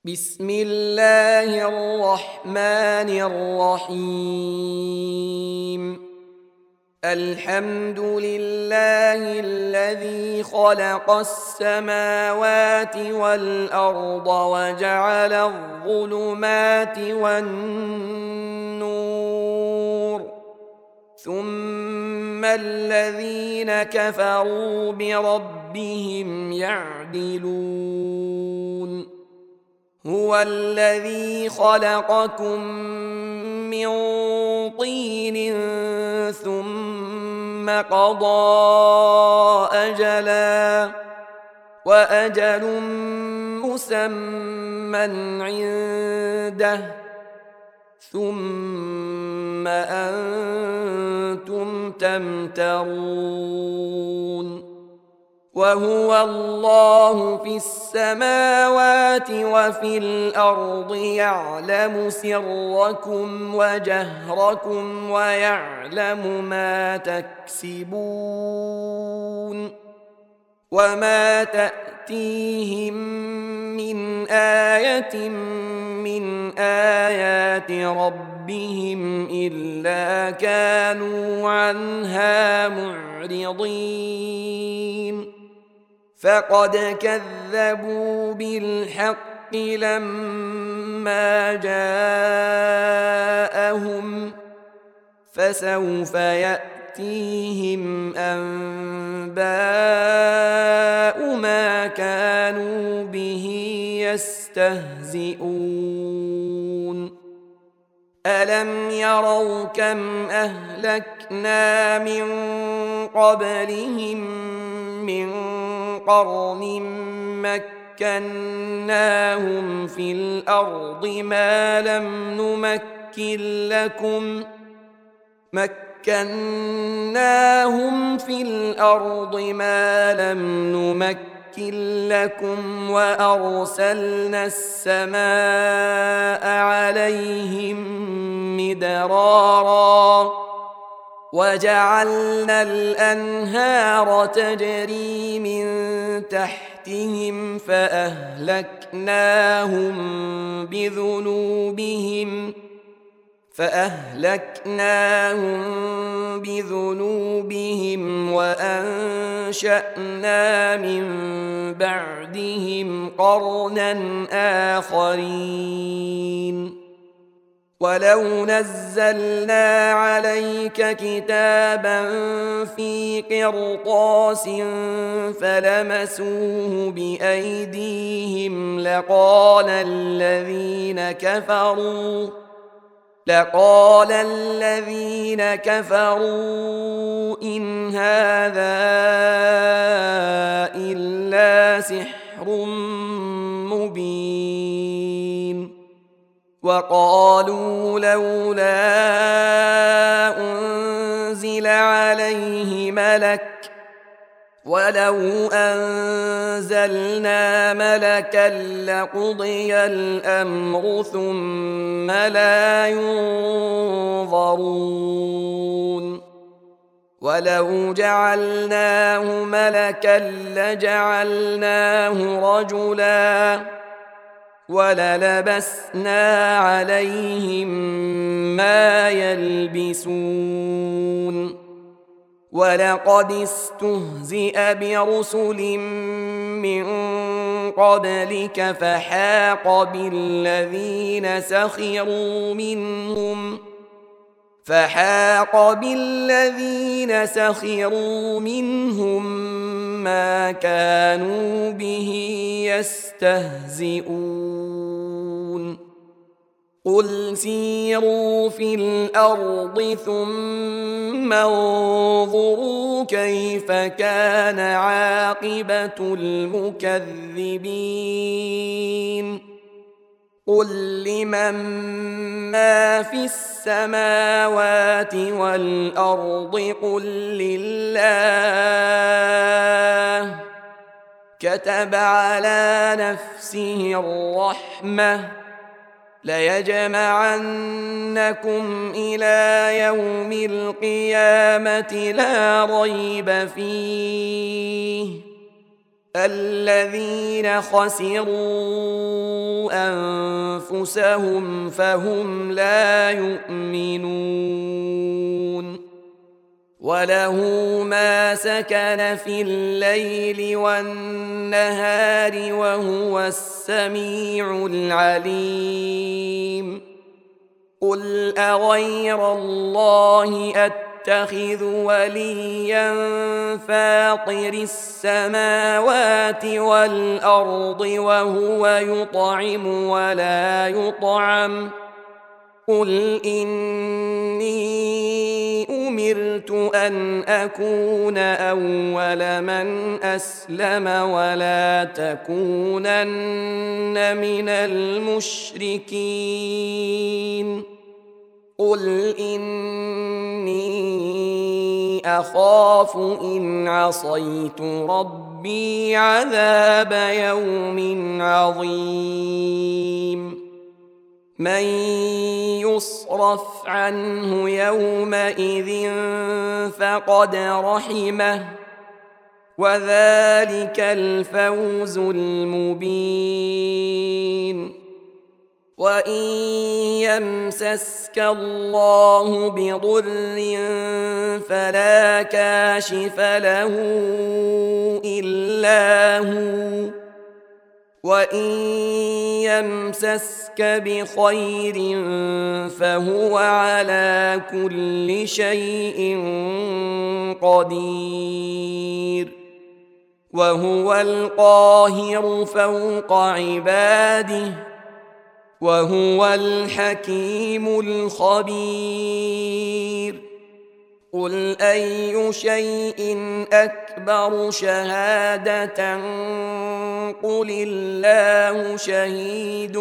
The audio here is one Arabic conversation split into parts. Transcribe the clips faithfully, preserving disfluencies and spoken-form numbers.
بسم الله الرحمن الرحيم. الحمد لله الذي خلق السماوات والأرض وجعل الظلمات والنور، ثم الذين كفروا بربهم يعدلون. هو الذي خلقكم من طين ثم قضى أجلا وأجل مسمى عنده ثم أنتم تمترون. وهو الله في السماوات وفي الأرض يعلم سركم وجهركم ويعلم ما تكسبون، وما تأتيهم من آية من آيات ربهم إلا كانوا عنها معرضين. فقد كذبوا بالحق لما جاءهم، فسوف يأتيهم أنباء ما كانوا به يستهزئون. ألم يروا كم أهلكنا من قبلهم من قرن مكناهم في الأرض ما لم نمكن لكم مكناهم في الأرض ما لم نمكن لكم وأرسلنا السماء عليهم مدرارا وجعلنا الأنهار تجري من تحتهم فأهلكناهم بذنوبهم فأهلكناهم بذنوبهم وأنشأنا من بعدهم قرنا آخرين. ولو نزلنا عليك كتابا في قرطاس فلمسوه بأيديهم لقال الذين كفروا لقال الذين كفروا إن هذا إلا سحر مبين. وقالوا لولا أنزل عليه ملك ولو أنزلنا ملكا لقضي الأمر ثم لا ينظرون. ولو جعلناه ملكا لجعلناه رجلا وللبسنا عليهم ما يلبسون. ولقد استهزئ برسل من قبلك فحاق بالذين سخروا منهم فحاق بالذين سخروا منهم ما كانوا به يستهزئون. قل سيروا في الأرض ثم انظروا كيف كان عاقبة المكذبين. قل لمن ما في السماوات والأرض قل لله كتب على نفسه الرحمة ليجمعنكم إلى يوم القيامة لا ريب فيه الذين خسروا أنفسهم فهم لا يؤمنون وله ما سكن في الليل والنهار وهو السميع العليم قل أغير الله أتخذ وليا فاطر السماوات والأرض وهو يطعم ولا يطعم قل إني أمرت أن أكون أول من أسلم ولا تكونن من المشركين قل إني أخاف إن عصيت ربي عذاب يوم عظيم من يصرف عنه يومئذ فقد رحمه وذلك الفوز المبين وإن يمسسك الله بضر فلا كاشف له إلا هو وإن يمسسك بخير فهو على كل شيء قدير وهو القاهر فوق عباده وهو الحكيم الخبير قل أي شيء أكبر شهادة قل الله شهيد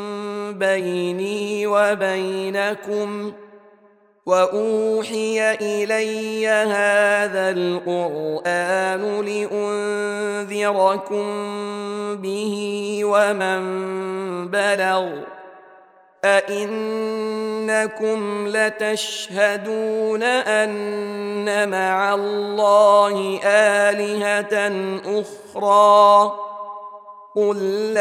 بيني وبينكم وأوحي إلي هذا القرآن لأنذركم به ومن بلغ أئنكم لتشهدون أن مع الله آلهة أخرى قل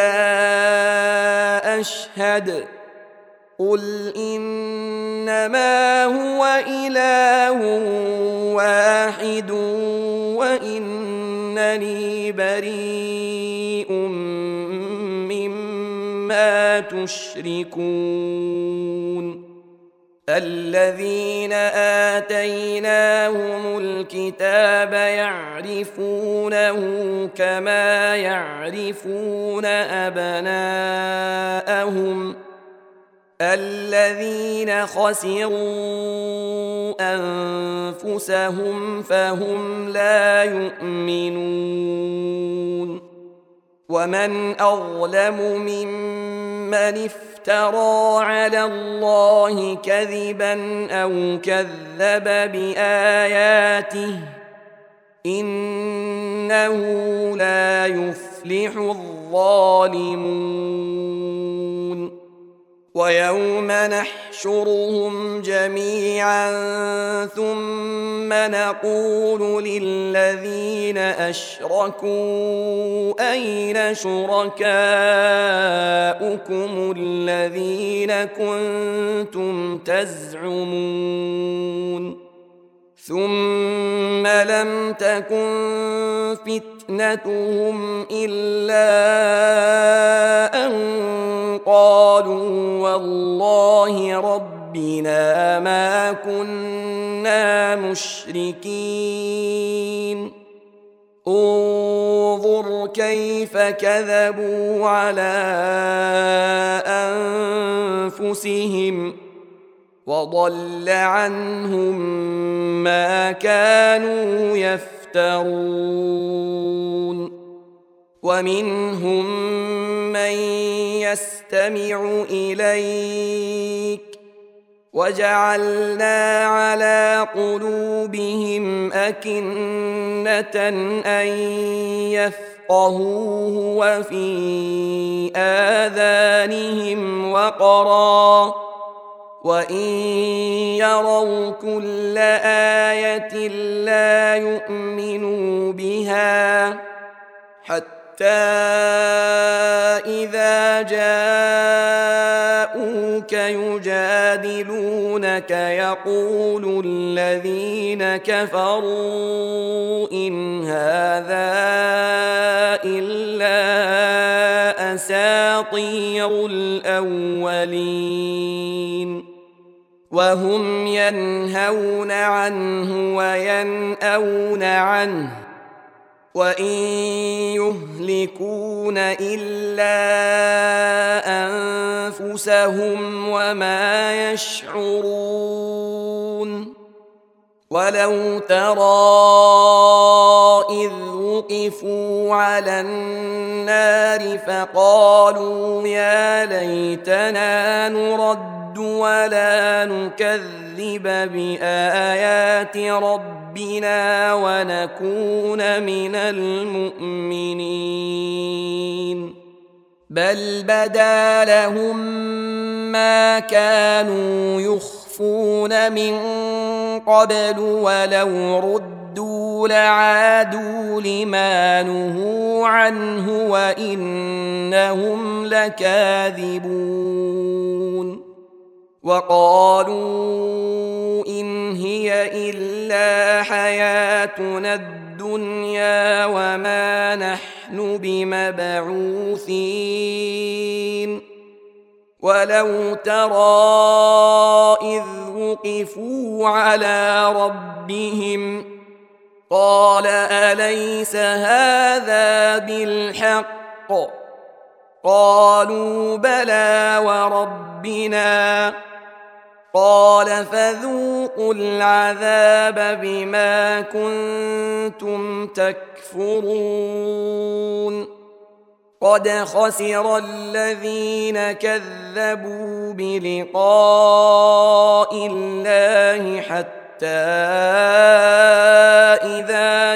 لا أشهد قل إنما هو إله واحد وإنني بريء مما تشركون الذين آتيناهم الكتاب يعرفونه كما يعرفون أبناءهم الذين خسروا أنفسهم فهم لا يؤمنون ومن أظلم ممن افترى على الله كذبا أو كذب بآياته إنه لا يفلح الظالمون ويوم نحشرهم جميعا ثم نقول للذين أشركوا أين شركاؤكم الذين كنتم تزعمون ثم لم تكن فتنتهم إلا أن قالوا والله ربنا ما كنا مشركين انظر كيف كذبوا على أنفسهم وضل عنهم ما كانوا يفترون ومنهم من يستمع إليك وجعلنا على قلوبهم أكنة أن يفقهوه وفي آذانهم وقرا وإن يروا كل آية لا يؤمنوا بها حتى إذا جاءوك يجادلونك يقول الذين كفروا إن هذا إلا أساطير الأولين وهم ينهون عنه وينأون عنه وإن يهلكون إلا أنفسهم وما يشعرون ولو ترى إذ وقفوا على النار فقالوا يا ليتنا نرد ولا نكذب بآيات ربنا ونكون من المؤمنين بل بدا لهم ما كانوا يخفون من قبل ولو ردوا لعادوا لما نهوا عنه وإنهم لكاذبون وقالوا إن هي إلا حياتنا الدنيا وما نحن بمبعوثين ولو ترى إذ وقفوا على ربهم قال أليس هذا بالحق قالوا بلى وربنا قال فذوقوا العذاب بما كنتم تكفرون قد خسر الذين كذبوا بلقاء الله حتى إذا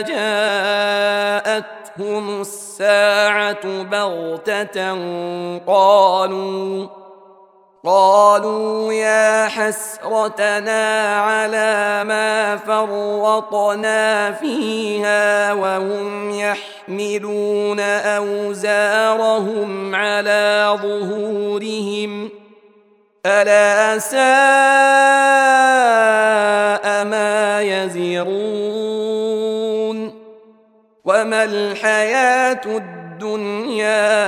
جاءتهم الساعة بغتة قالوا قالوا يا حسرتنا على ما فرطنا فيها وهم يحملون أوزارهم على ظهورهم ألا ساء ما يزرون وما الحياة الدنيا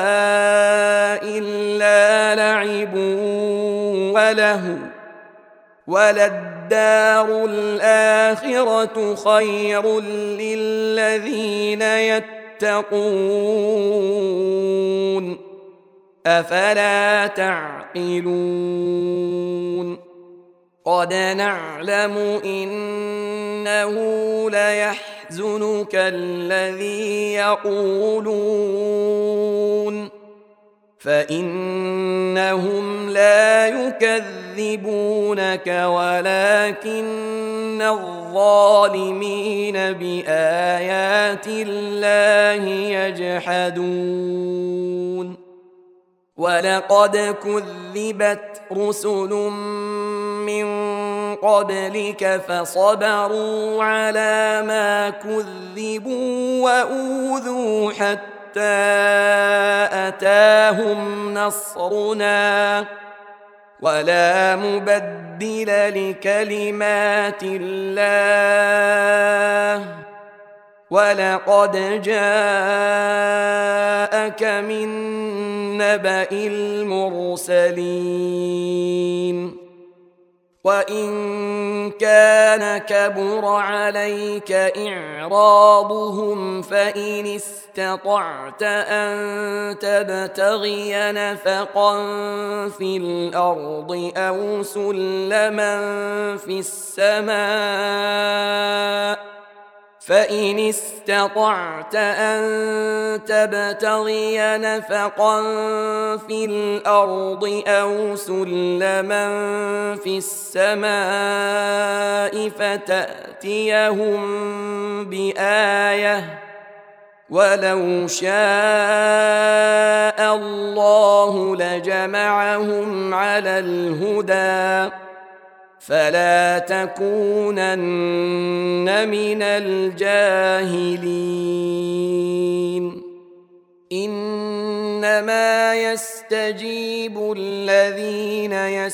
إلا لعب وله وللدار الآخرة خير للذين يتقون أفلا تعقلون قد نعلم إنه ليحزنك الذي يقولون فإنهم لا يكذبونك ولكن الظالمين بآيات الله يجحدون ولقد كذبت رسل من قبلك فصبروا على ما كذبوا وأوذوا حتى أتاهم نصرنا ولا مبدل لكلمات الله ولقد جاءك من نبأ المرسلين وإن كان كبر عليك إعراضهم فإن استطعت أن تبتغي نفقا في الأرض أو سلما في السماء فإن استطعت أن تبتغي نفقا في الأرض أو سلما في السماء فتأتيهم بآية ولو شاء الله لجمعهم على الهدى فلا تكونن من الجاهلين إنما يستجيب الذين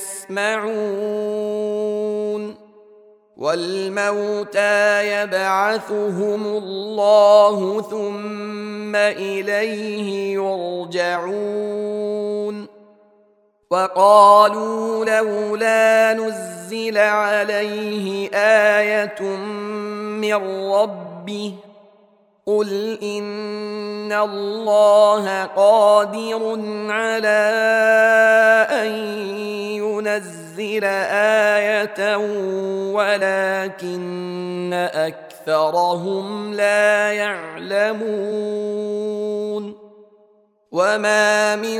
يسمعون والموتى يبعثهم الله ثم إليه يرجعون وقالوا لولا نزل عليه آية من ربه قل إن الله قادر على أن ينزل آية ولكن أكثرهم لا يعلمون وما من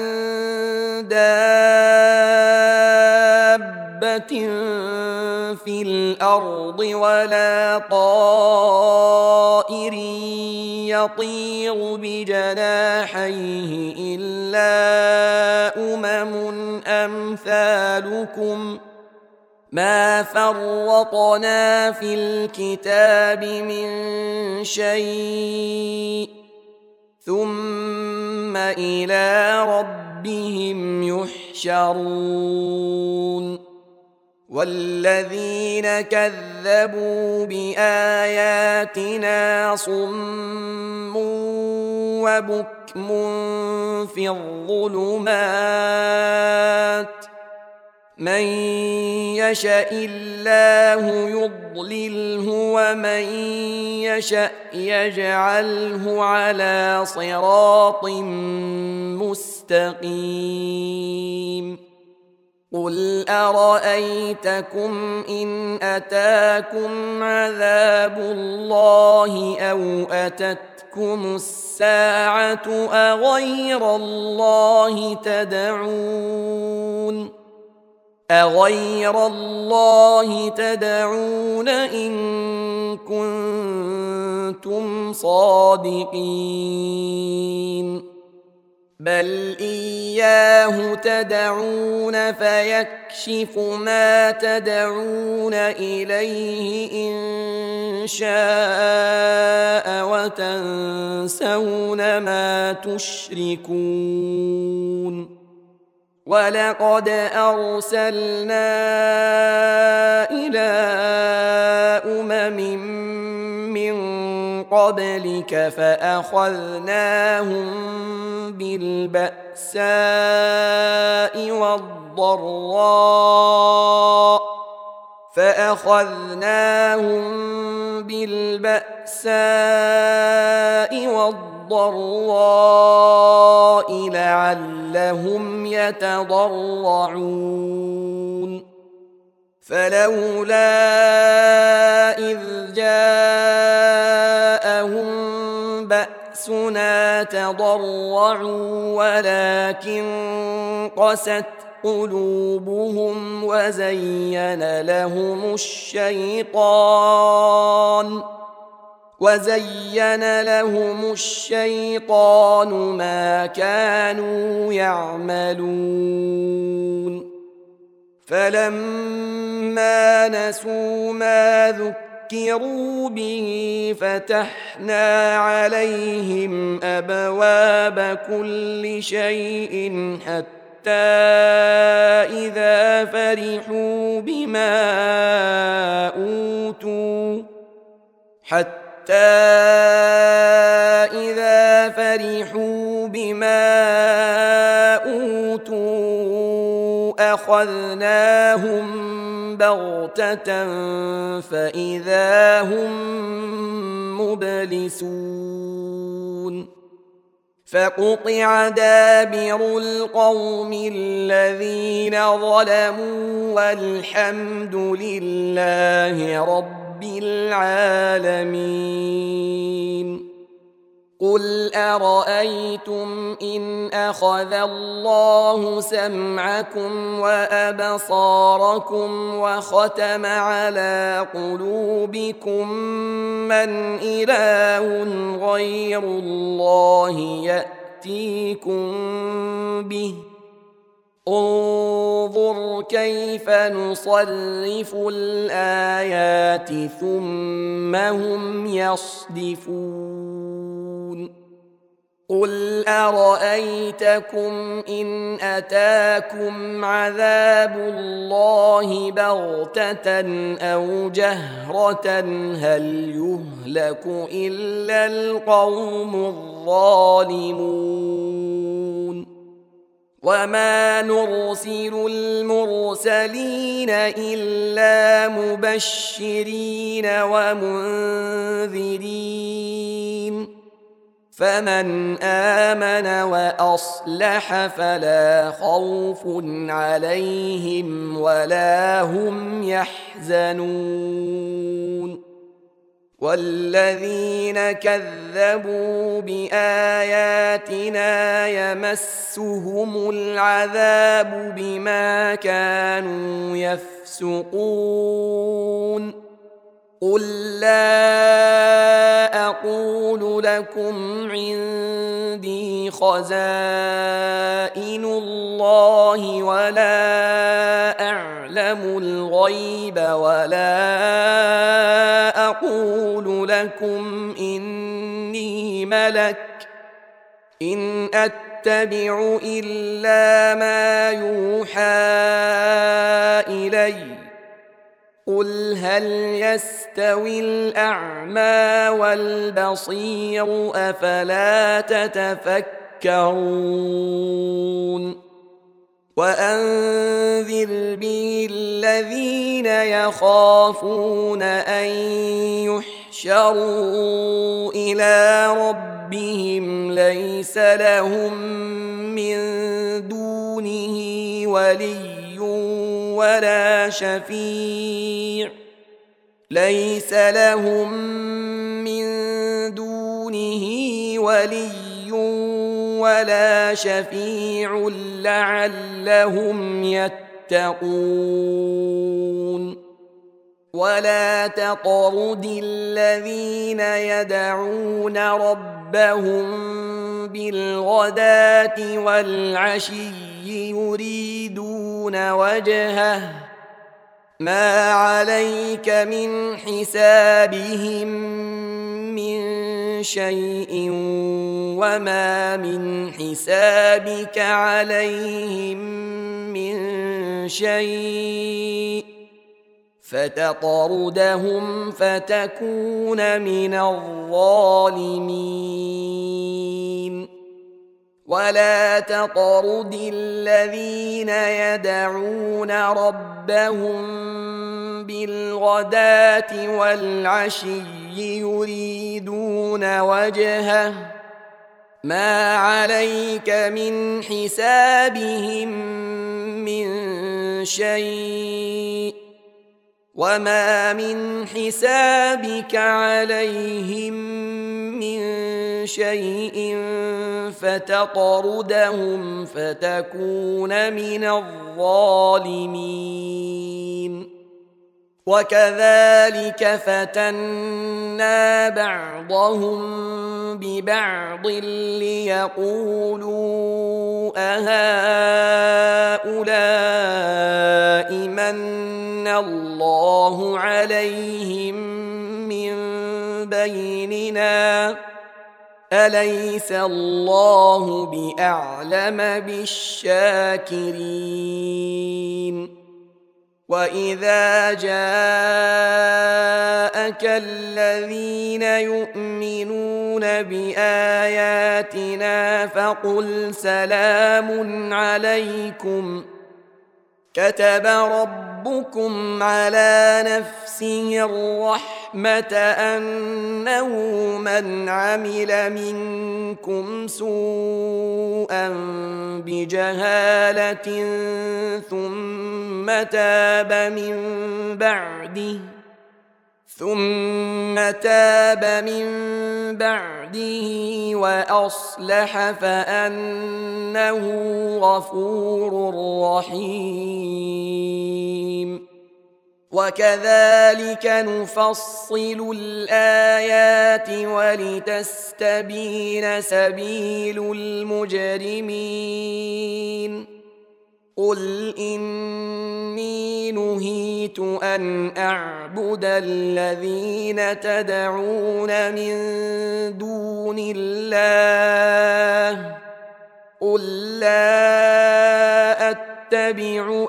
دابة في الأرض ولا طائر يطير بجناحيه إلا أمم أمثالكم ما فرطنا في الكتاب من شيء ثم إلى ربهم يحشرون والذين كذبوا بآياتنا صم وبكم في الظلمات من يشاء الله يضلله ومن يشاء يجعله على صراط مستقيم قل أرأيتكم إن أتاكم عذاب الله أو أتتكم الساعة أغير الله تدعون أغير الله تدعون إن كنتم صادقين بل إياه تدعون فيكشف ما تدعون إليه إن شاء وتنسون ما تشركون ولقد أرسلنا إلى أمم من قبلك فأخذناهم بالبأساء والضراء فأخذناهم بالبأساء والضراء لعلهم يتضرعون فلولا إذ جاءهم بأسنا تضرعوا ولكن قست قلوبهم وزين لهم الشيطان وزين لهم الشيطان ما كانوا يعملون فلما نسوا ما ذكروا به فتحنا عليهم أبواب كل شيء حتى إذا فرحوا بما أوتوا حتى إذا فرحوا بما أوتوا أخذناهم بغتة فإذا هم مبلسون فقطع دابر القوم الذين ظلموا والحمد لله رب العالمين قل أرأيتم إن أخذ الله سمعكم وأبصاركم وختم على قلوبكم من إله غير الله يأتيكم به انظر كيف نصرف الآيات ثم هم يصدفون قل أرأيتكم إن أتاكم عذاب الله بغتة أو جهرة هل يهلك إلا القوم الظالمون وما نرسل المرسلين إلا مبشرين ومنذرين فمن آمن وأصلح فلا خوف عليهم ولا هم يحزنون والذين كذبوا بآياتنا يمسهم العذاب بما كانوا يفسقون قل لا أقول لكم عندي خزائن الله ولا أعلم الغيب ولا أقول لكم إني ملك إن أتبع إلا ما يوحى إلي قل هل يستوي الأعمى والبصير أفلا تتفكرون وأنذر به الذين يخافون أن يحشروا إلى ربهم ليس لهم من دونه ولي ولا شفيع ليس لهم من دونه ولي ولا شفيع لعلهم يتقون ولا تطرد الذين يدعون ربهم بالغداة والعشي يريدون وجهه ما عليك من حسابهم من شيء وما من حسابك عليهم من شيء فتطردهم فتكون من الظالمين ولا تطرد الذين يدعون ربهم بالغداة والعشي يريدون وجهه ما عليك من حسابهم من شيء وما من حسابك عليهم من شيء فتطردهم فتكون من الظالمين وكذلك فتنا بعضهم ببعض ليقولوا أهؤلاء من الله عليهم من بيننا أليس الله بأعلم بالشاكرين وإذا جاءك الذين يؤمنون بآياتنا فقل سلام عليكم كتب ربكم على نفسه الرحمة أنه من عمل منكم سوءا بجهالة ثم تاب من بعده ثم تاب من بعده وأصلح فأنه غفور رحيم وكذلك نفصل الآيات ولتستبين سبيل المجرمين قل إني نهيت أن أعبد الذين تدعون من دون الله قل لا أتبع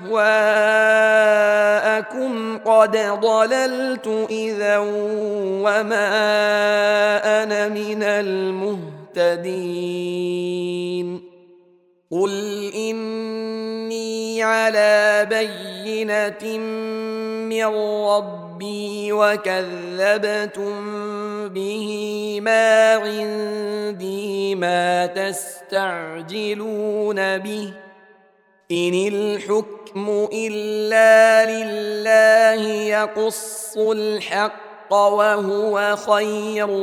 أهواءكم قد ضللت إذا وما أنا من المهتدين قل إني على بينة من ربي وكذبتم به ما عندي ما تستعجلون به إن الحكم إلا لله يقص الحق وهو خير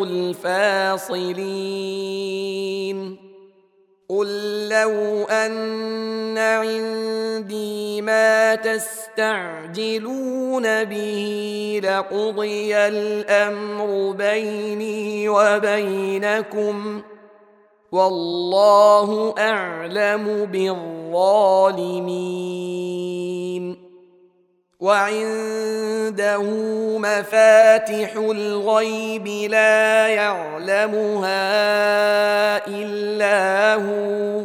الفاصلين قل لو أن عندي ما تستعجلون به لقضي الأمر بيني وبينكم والله أعلم بالظالمين وعنده مفاتح الغيب لا يعلمها إلا هو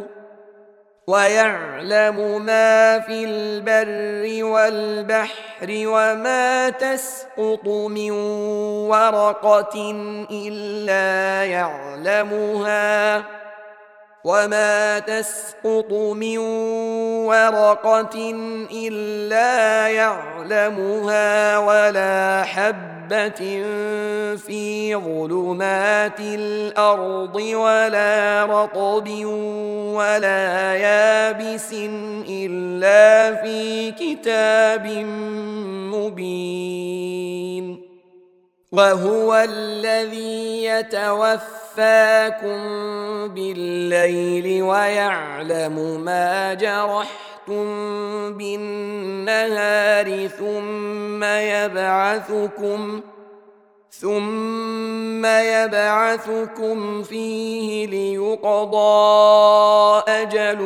ويعلم ما في البر والبحر وما تسقط من ورقة إلا يعلمها وما تسقط من ورقة إلا يعلمها ولا حبة في ظلمات الأرض ولا رطب ولا يابس إلا في كتاب مبين وهو الذي يتوفاكم بالليل ويعلم ما جرحتم بالنهار ثم يبعثكم ثم يبعثكم فيه ليقضى أجل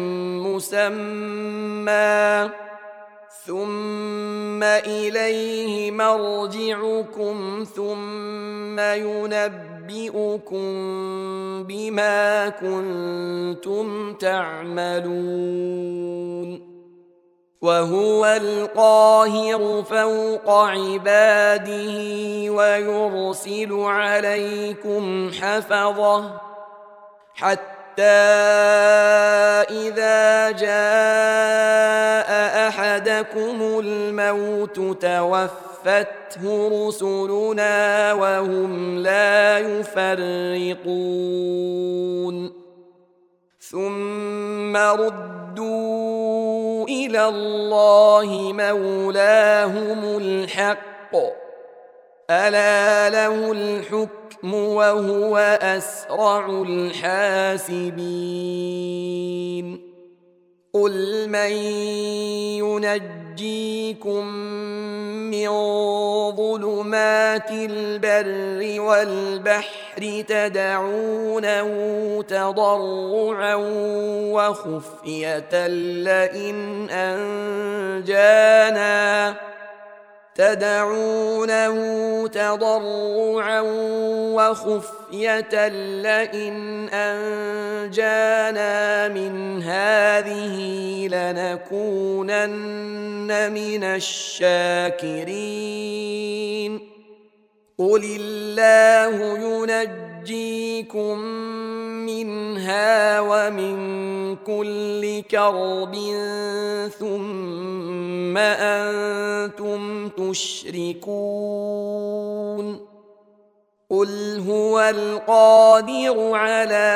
مسمى ثم إليه مرجعكم ثم ينبئكم بما كنتم تعملون وهو القاهر فوق عباده ويرسل عليكم حفظه حتى إذا جاء أحدكم الموت توفته رسلنا وهم لا يفرطون ثم ردوا إلى الله مولاهم الحق ألا له الحكم وهو أسرع الحاسبين قل من ينجيكم من ظلمات البر والبحر تدعونه تضرعا وخفية لئن أنجانا تدعونه تضرعا وخفية لئن أنجانا من هذه لنكونن من الشاكرين قل الله ينجيكم منها ومن كل كرب ثم أنتم تشركون قل هو القادر على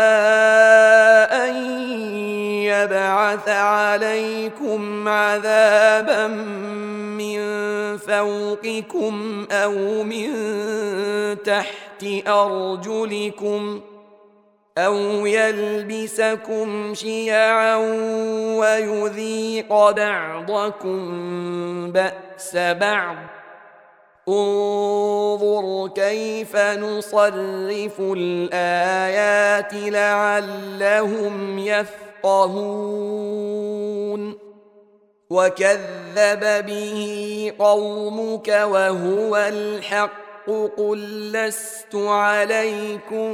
أن يبعث عليكم عذابا من فوقكم أو من تحت أرجلكم أو يلبسكم شيعا ويذيق بعضكم بأس بعض انظر كيف نصرف الآيات لعلهم يفقهون يفقهون وكذب به قومك وهو الحق قل لست عليكم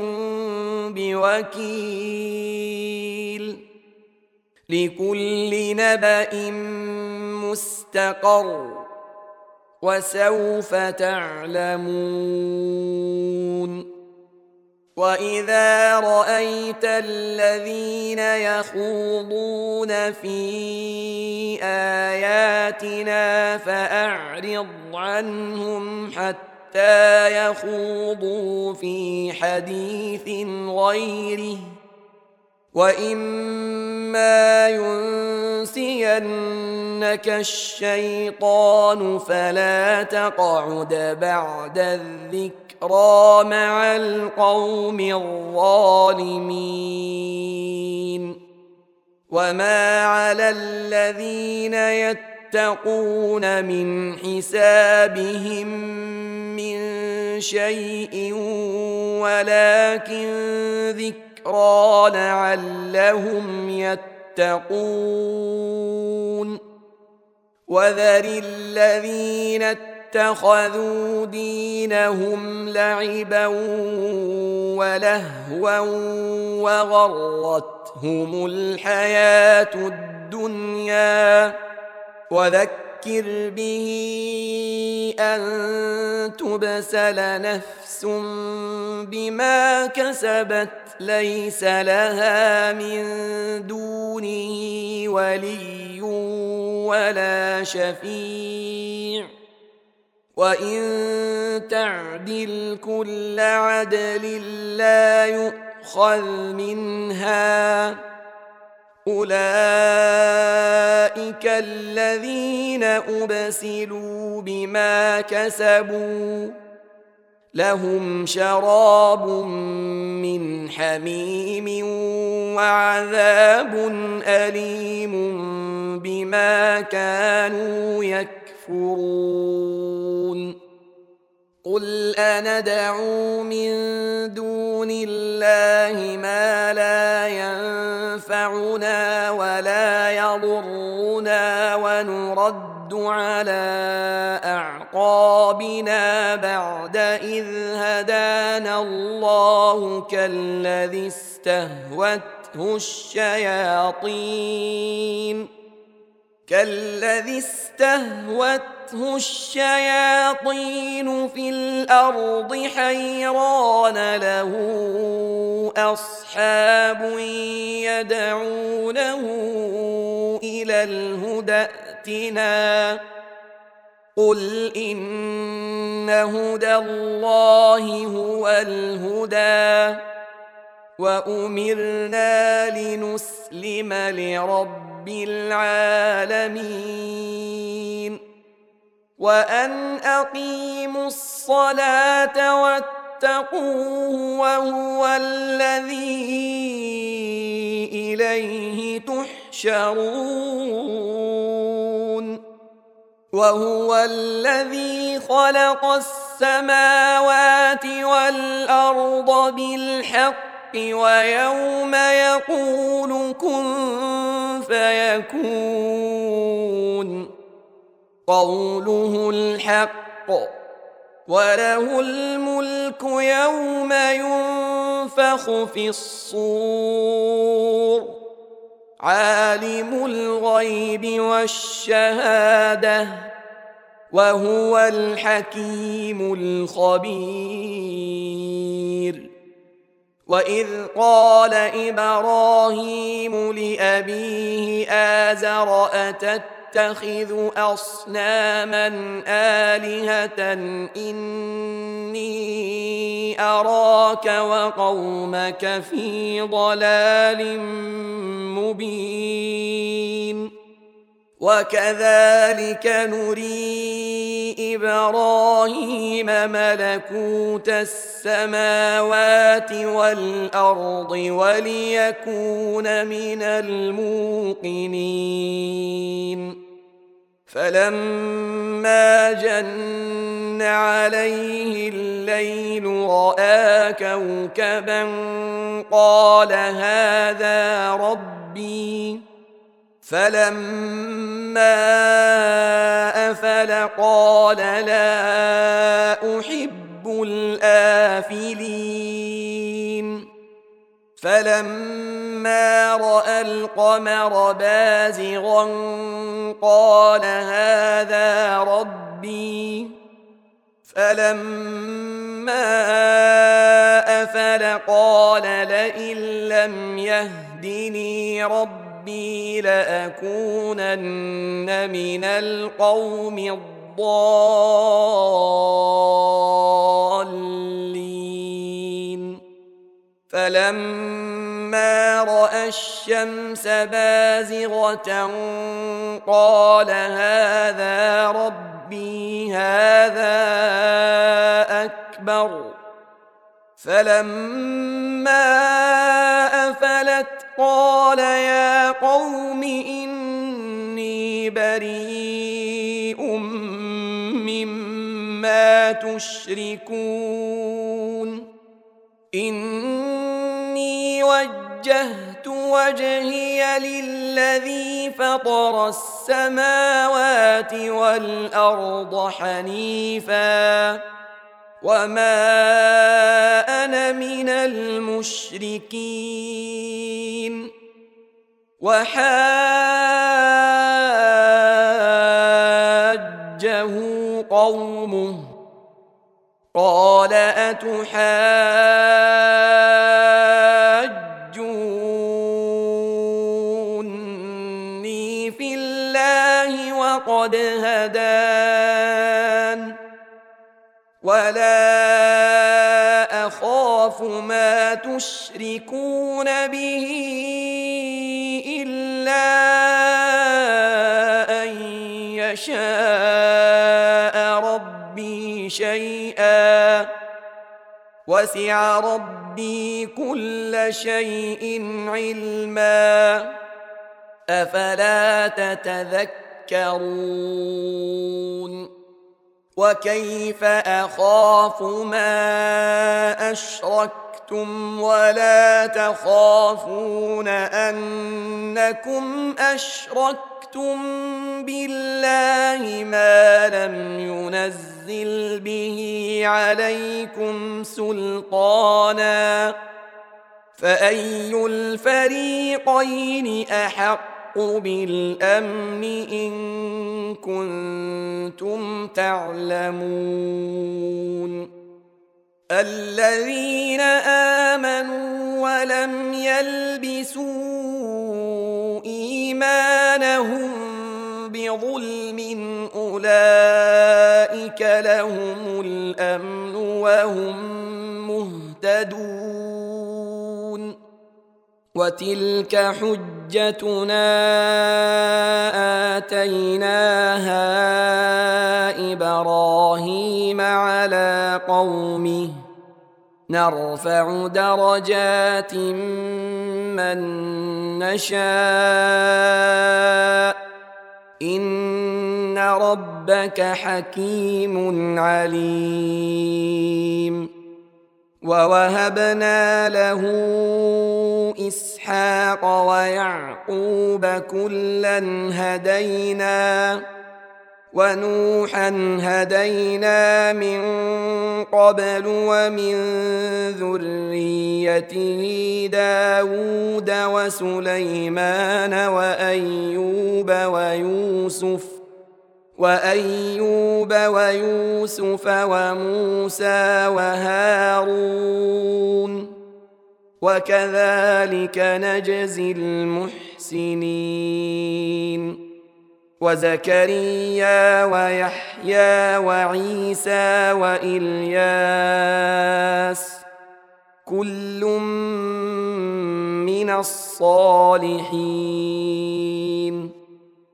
بوكيل لكل نبأ مستقر وسوف تعلمون وإذا رأيت الذين يخوضون في آياتنا فأعرض عنهم حتى يخوضوا في حديث غيره وإما ينسينك الشيطان فلا تقعد بعد الذكرى مع القوم الظالمين وما على الذين يتقون من حسابهم من شيء ولكن ذكر ذكرى لعلهم يتقون وذر الذين اتخذوا دينهم لعبا ولهوا وغرتهم الحياة الدنيا وذكر به أن تبسل نفس بما كسبت ليس لها من دونه ولي ولا شفيع وإن تعدل كل عدل لا يؤخذ منها أولئك الذين أبسلوا بما كسبوا لهم شراب من حميم وعذاب أليم بما كانوا يكفرون قل أندعو من دون الله ما لا ينفعنا ولا يضرنا ونرد على أعقابنا بعد إذ هدانا الله كالذي استهوته الشياطين كالذي استهوته الشياطين في الأرض حيران له أصحاب يدعونه إلى الهدى ائتنا قل إن هدى الله هو الهدى وأمرنا لنسلم لرب العالمين وأن أقيموا الصلاة واتقوه وهو الذي إليه تحشرون وهو الذي خلق السماوات والأرض بالحق ويوم يقول كن فيكون قوله الحق وله الملك يوم ينفخ في الصور عالم الغيب والشهادة وهو الحكيم الخبير وإذ قال إبراهيم لأبيه آزر أتتخذ أصناما آلهة إني أراك وقومك في ضلال مبين وكذلك نري إبراهيم ملكوت السماوات والأرض وليكون من الموقنين فلما جن عليه الليل رأى كوكبا قال هذا ربي ربي فلما أفل قال لا أحب الآفلين فلما رأى القمر بازغا قال هذا ربي فلما أفل قال لئن لم يهدني ربي لأكونن من القوم الضالين فلما رأى الشمس بازغة قال هذا ربي هذا أكبر فلما أفلت قال يا قوم إني بريء مما تشركون إني وجهت وجهي للذي فطر السماوات والأرض حنيفا وما أنا من المشركين وحاجه قومه قال أتحاجوني في الله وقد هدان ولا أخاف ما تشركون به إلا أن يشاء ربي شيئا وسع ربي كل شيء علما أفلا تتذكرون وكيف أخاف ما أشركتم ولا تخافون أنكم أشركتم بالله ما لم ينزل به عليكم سلطانا فأي الفريقين أحق بالأمن إن كنتم تعلمون الذين آمنوا ولم يلبسوا إيمانهم بظلم أولئك لهم الأمن وهم مهتدون وتلك حجتنا آتيناها إبراهيم على قومه نرفع درجات من نشاء إن ربك حكيم عليم ووهبنا له إسحاق ويعقوب كلا هدينا ونوحا هدينا من قبل ومن ذريته داود وسليمان وأيوب ويوسف وأيوب ويوسف وموسى وهارون وكذلك نجزي المحسنين وزكريا ويحيى وعيسى وإلياس كل من الصالحين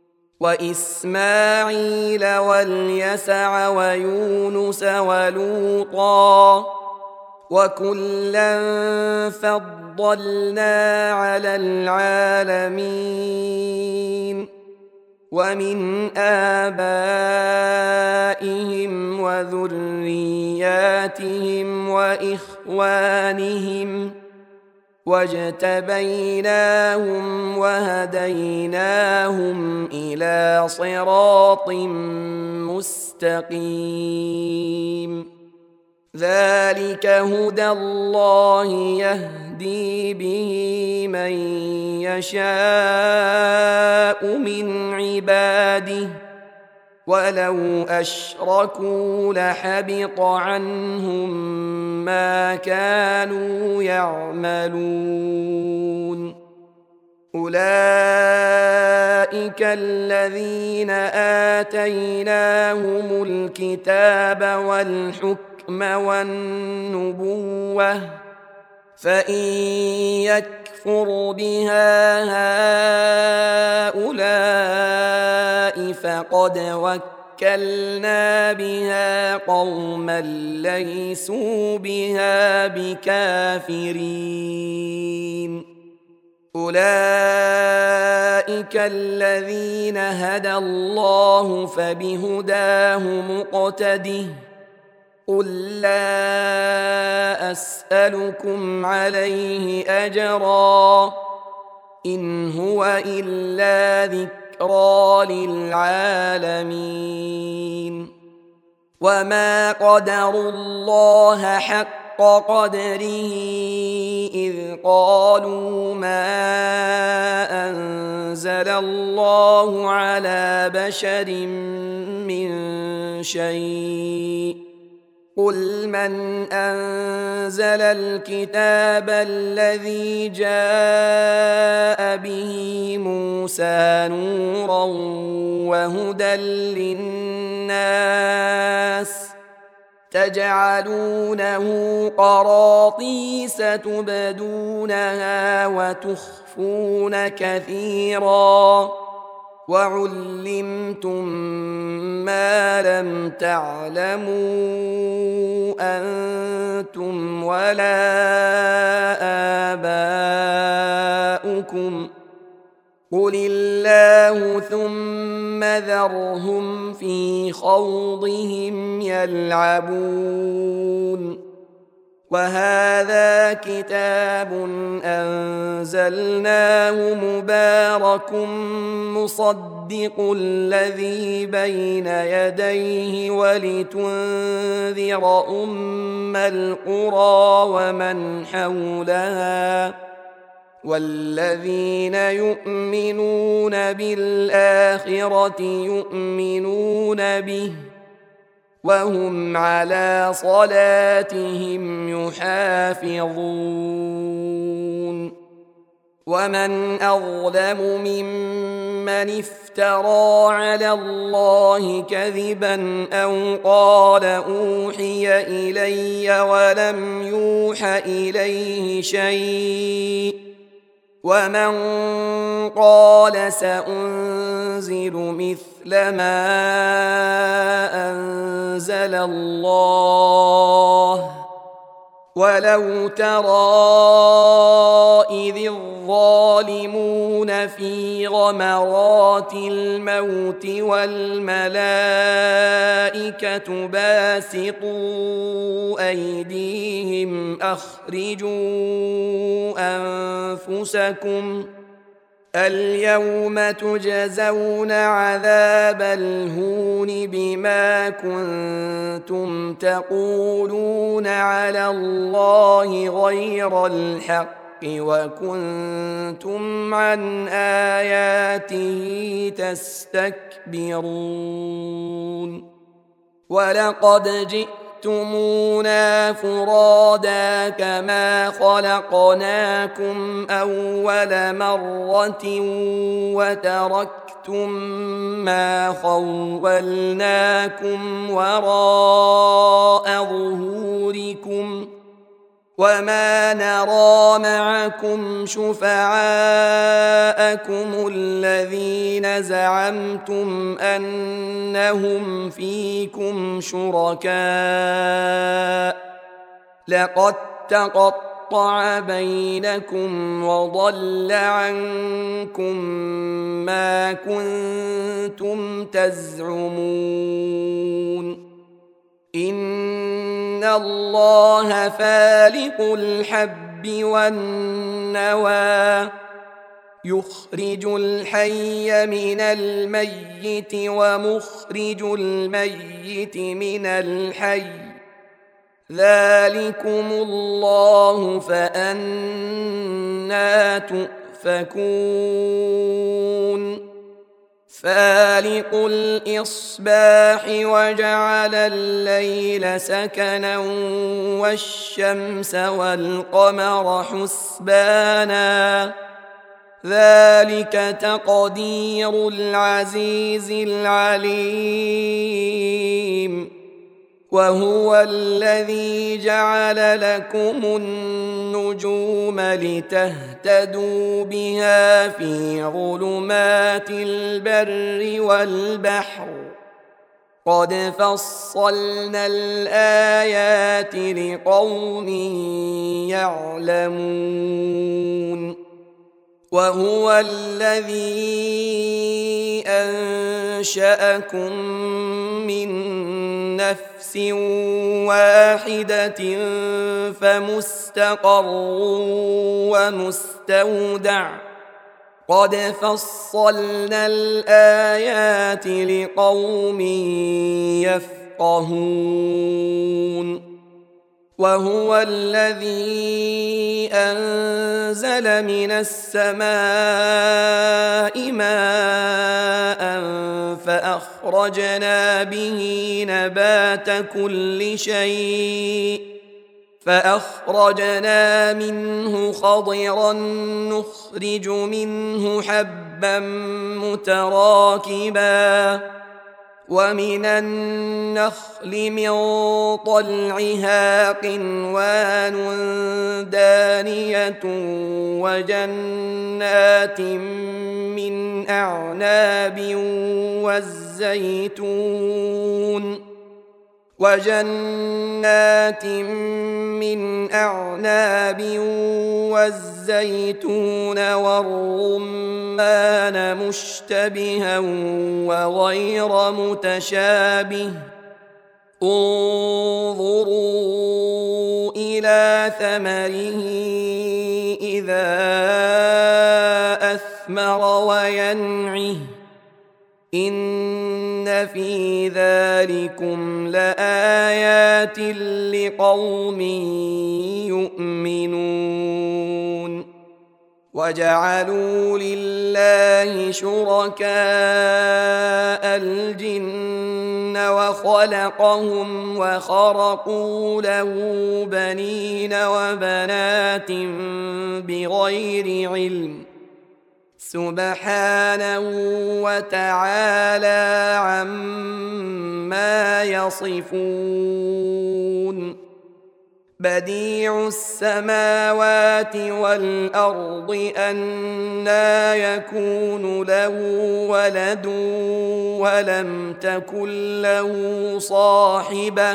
وإسماعيل واليسع ويونس ولوطا وكلا فضلنا على العالمين ومن آبائهم وذرياتهم وإخوانهم واجتبيناهم وهديناهم إلى صراط مستقيم ذلك هدى الله يهدي به من يشاء من عباده ولو أشركوا لحبط عنهم ما كانوا يعملون أولئك الذين آتيناهم الكتاب والحكم والنبوة فإن يكفر بها هؤلاء فقد وكلنا بها قوما ليسوا بها بكافرين أولئك الذين هدى الله فبهداه مقتده قل لا أسألكم عليه أجرا إن هو إلا ذكرى للعالمين وما قدروا الله حق قدره إذ قالوا ما أنزل الله على بشر من شيء قل من أنزل الكتاب الذي جاء به موسى نورا وهدى للناس تجعلونه قراطيس تبدونها وتخفون كثيرا وعلمتم ما لم تعلموا أنتم ولا آباؤكم قل الله ثم ذرهم في خوضهم يلعبون وهذا كتاب أنزلناه مبارك مصدق الذي بين يديه ولتنذر أم القرى ومن حولها والذين يؤمنون بالآخرة يؤمنون به وهم على صلاتهم يحافظون ومن أظلم ممن افترى على الله كذبا أو قال أوحي إلي ولم يوح إليه شيء ومن قال سأنزل مثل ما أنزل الله ولو ترى إذ الظالمون في غمرات الموت والملائكة باسطوا أيديهم أخرجوا أنفسكم اليوم تجزون عذاب الهون بما كنتم تقولون على الله غير الحق وكنتم عن آياته تستكبرون ولقد جئتمونا فرادا كما خلقناكم أول مرة وتركتم ما خولناكم وراء ظهوركم وما نرى معكم شفعاءكم الذين زعمتم أنهم فيكم شركاء لقد تقطع بينكم وضل عنكم ما كنتم تزعمون إن الله فالق الحب والنوى يخرج الحي من الميت ومخرج الميت من الحي ذلكم الله فأنى تؤفكون فالق الإصباح وجعل الليل سكنا والشمس والقمر حسبانا ذلك تقدير العزيز العليم وهو الذي جعل لكم النجوم لتهتدوا بها في ظلمات البر والبحر قد فصلنا الآيات لقوم يعلمون وهو الذي أنشأكم من نفس واحدة فمستقر ومستودع قد فصلنا الآيات لقوم يفقهون وهو الذي أنزل من السماء ماء فأخرجنا به نبات كل شيء فأخرجنا منه خضرا نخرج منه حبا متراكبا ومن النخل من طلعها قنوان دانية وجنات من أعناب والزيتون وجنات من أعناب والزيتون والرمان مشتبها وغير متشابه انظروا إلى ثمره إذا أثمر وينعه إن في ذلكم لآيات لقوم يؤمنون وجعلوا لله شركاء الجن وخلقهم وخرقوا له بنين وبنات بغير علم سبحانه وتعالى عما يصفون بديع السماوات والأرض أنى يكون له ولد ولم تكن له صاحبة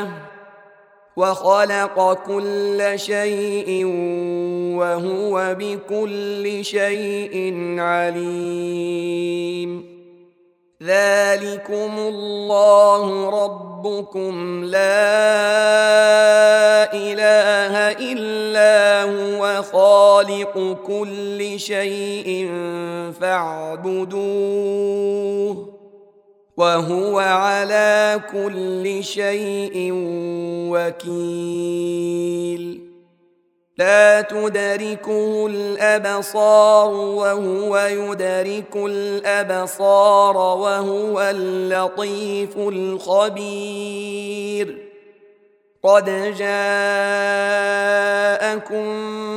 وخلق كل شيء وهو بكل شيء عليم ذلكم الله ربكم لا إله إلا هو خالق كل شيء فاعبدوه وهو على كل شيء وكيل لا تدركه الأبصار وهو يدرك الأبصار وهو اللطيف الخبير قد جاءكم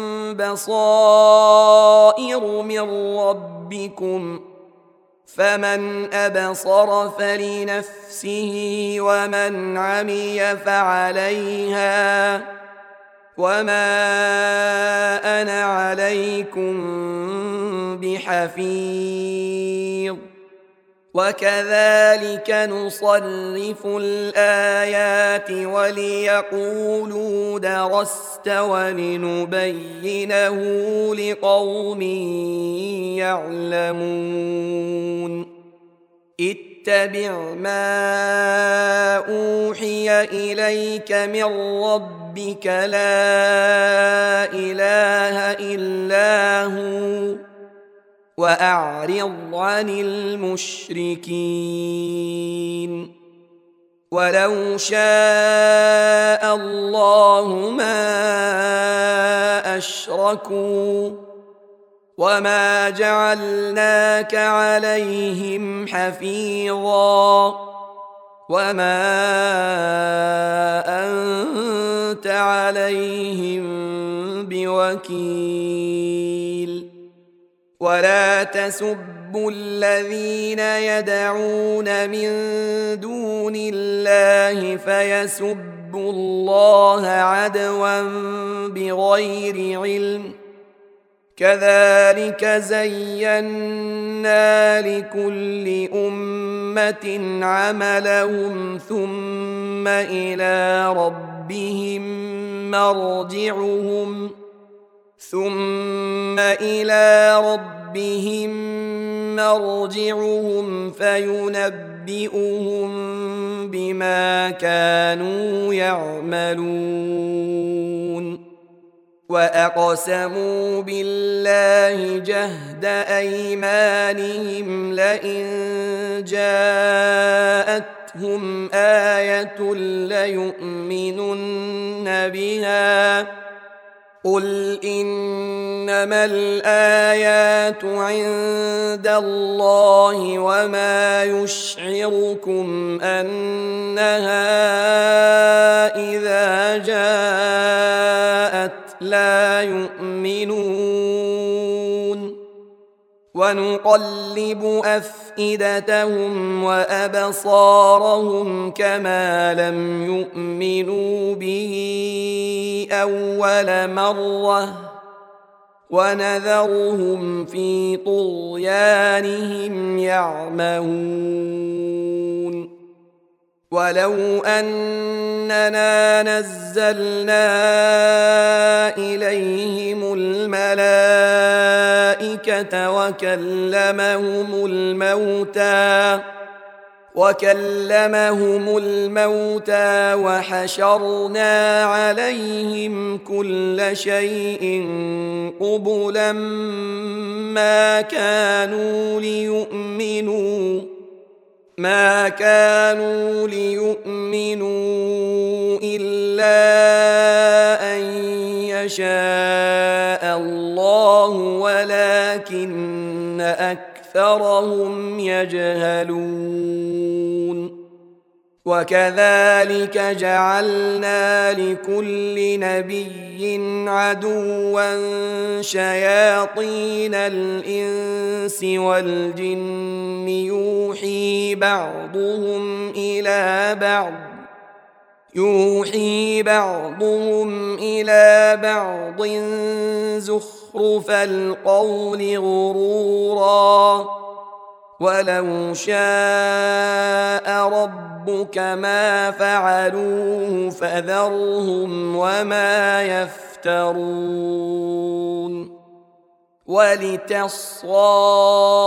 بصائر من ربكم فمن أبصر فلنفسه ومن عمي فعليها وما أنا عليكم بحفيظ وكذلك نصرف الآيات وليقولوا درست ولنبينه لقوم يعلمون اتبع ما أوحي إليك من ربك لا إله إلا هو وأعرض عن المشركين ولو شاء الله ما أشركوا وما جعلناك عليهم حفيظا وما أنت عليهم بوكيل ولا تسبوا الذين يدعون من دون الله فيسبوا الله عدوا بغير علم كذلك زينا لكل أمة عملهم ثم إلى ربهم مرجعهم ثم إلى ربهم مرجعهم فينبئهم بما كانوا يعملون وأقسموا بالله جهد أيمانهم لئن جاءتهم آية ليؤمنن بها قل إنما الآيات عند الله وما يشعركم أنها إذا جاءت لا يؤمنون ونقلب أفئدتهم وأبصارهم كما لم يؤمنوا به أول مرة ونذرهم في طغيانهم يعمهون ولو أننا نزلنا إليهم الملائكة وكلمهم الموتى وكلمهم الموتى وحشرنا عليهم كل شيء قبلا ما كانوا ليؤمنوا ما كانوا ليؤمنوا إلا أن يشاء الله ولكن أكثرهم يجهلون وكذلك جعلنا لكل نبي عدوا شياطين الإنس والجن يوحي بعضهم إلى بعض يوحي بعضهم إلى بعض زخرف القول غرورا ولو شاء ربك ما فعلوه فذرهم وما يفترون ولتصغى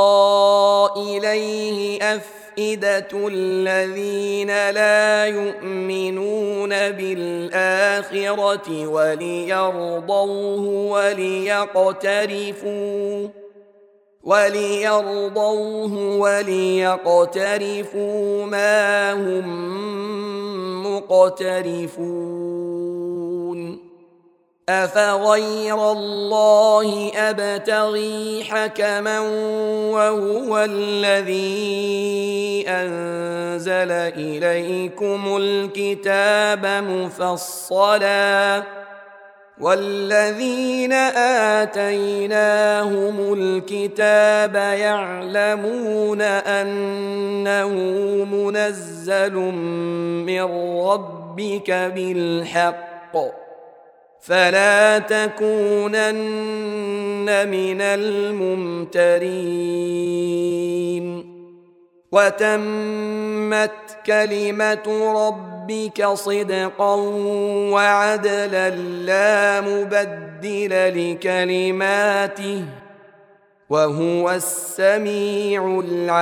إليه أفئدة الذين لا يؤمنون بالآخرة وليرضوه وليقترفوا وليرضوه وليقترفوا ما هم مقترفون أفغير الله أبتغي حكما وهو الذي أنزل إليكم الكتاب مفصلا والذين آتيناهم الكتاب يعلمون أنه منزل من ربك بالحق فلا تكونن من الممترين وتمت كلمة ربك صدقا وعدلا لا مبدل لكلماته وهو السميع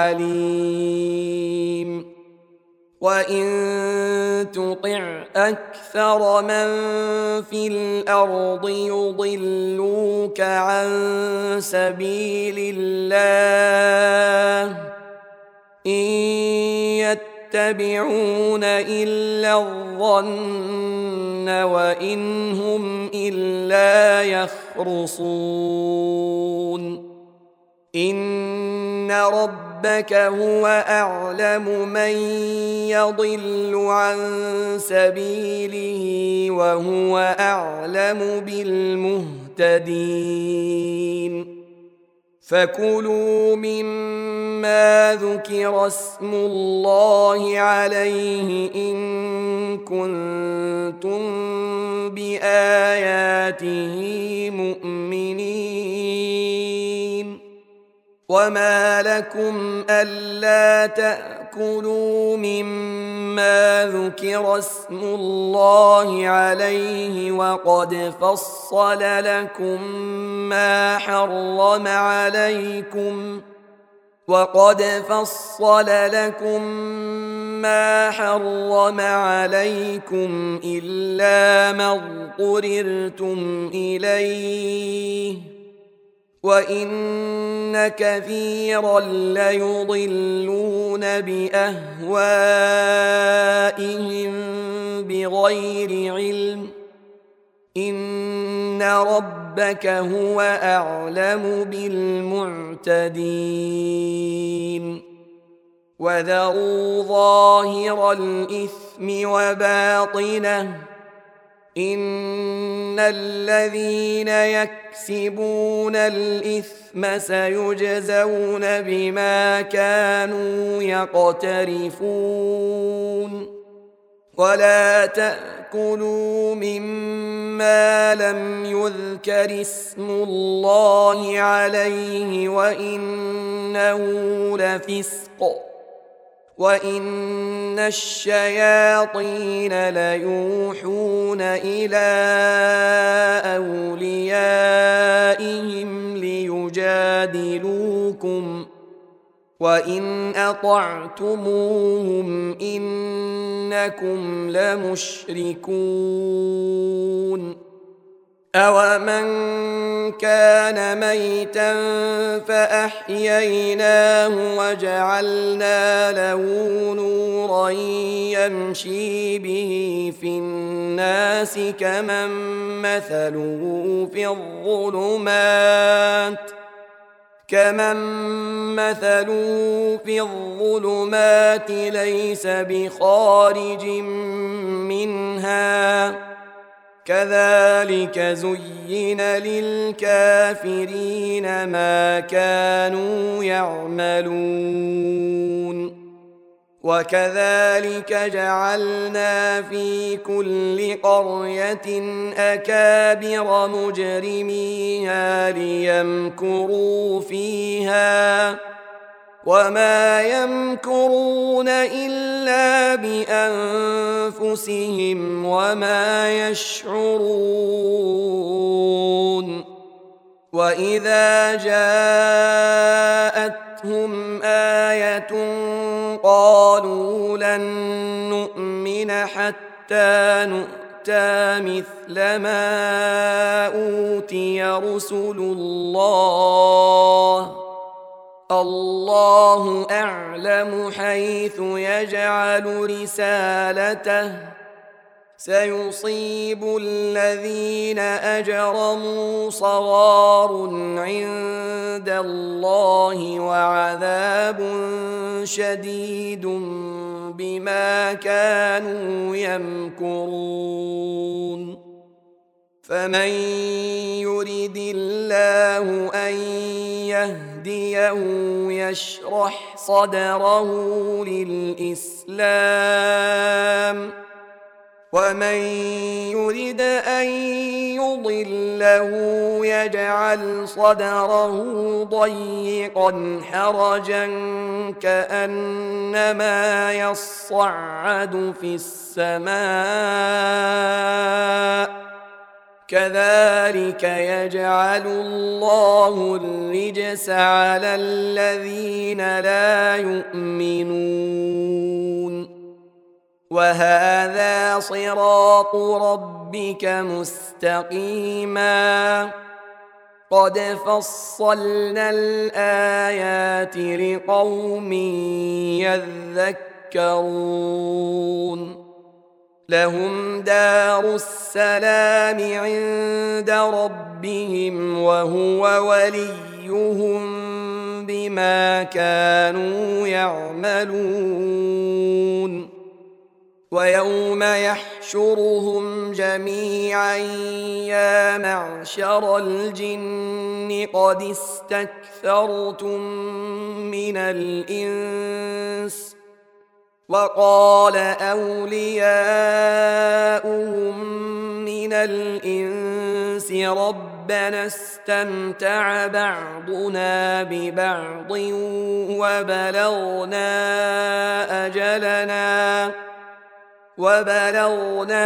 العليم وإن تطع أكثر من في الأرض يضلوك عن سبيل الله إن يتبعون إلا الظن وإن هم إلا يخرصون إن ربك هو أعلم من يضل عن سبيله وهو أعلم بالمهتدين فكلوا مما ذكر اسم الله عليه إن كنتم بآياته مؤمنين وما لكم ألا تأكلوا مما ذكر اسم الله عليه وقد فصل لكم ما حرم عليكم وقد فصل لكم ما حرم عليكم إلا ما اضطررتم إليه وإن كثيرا ليضلون بأهوائهم بغير علم إن ربك هو أعلم بالمعتدين وذروا ظاهر الإثم وباطنه إن الذين يكسبون الإثم سيجزون بما كانوا يقترفون ولا تأكلوا مما لم يذكر اسم الله عليه وإنه لفسق وإن الشياطين ليوحون إلى أوليائهم ليجادلوكم وإن أطعتموهم إنكم لمشركون أومن كان ميتا فأحييناه وجعلنا له نورا يمشي به في الناس كمن مثله في الظلمات كمن مثله في الظلمات ليس بخارج منها كذلك زين للكافرين ما كانوا يعملون وكذلك جعلنا في كل قرية أكابر مجرميها ليمكروا فيها وما يمكرون إلا بأنفسهم وما يشعرون وإذا جاءتهم آية قالوا لن نؤمن حتى نؤتى مثل ما أوتي رسل الله الله أعلم حيث يجعل رسالته سيصيب الذين أجرموا صغار عند الله وعذاب شديد بما كانوا يمكرون فمن يرد الله أن يهديه يشرح صدره للإسلام ومن يرد أن يضله يجعل صدره ضيقا حرجا كأنما يصعد في السماء كذلك يجعل الله الرجس على الذين لا يؤمنون وهذا صراط ربك مستقيما قد فصلنا الآيات لقوم يذكرون لهم دار السلام عند ربهم وهو وليهم بما كانوا يعملون ويوم يحشرهم جميعا يا معشر الجن قد استكثرتم من الإنس وقال أولياؤهم من الإنس ربنا استمتع بعضنا ببعض وبلغنا أجلنا وبلغنا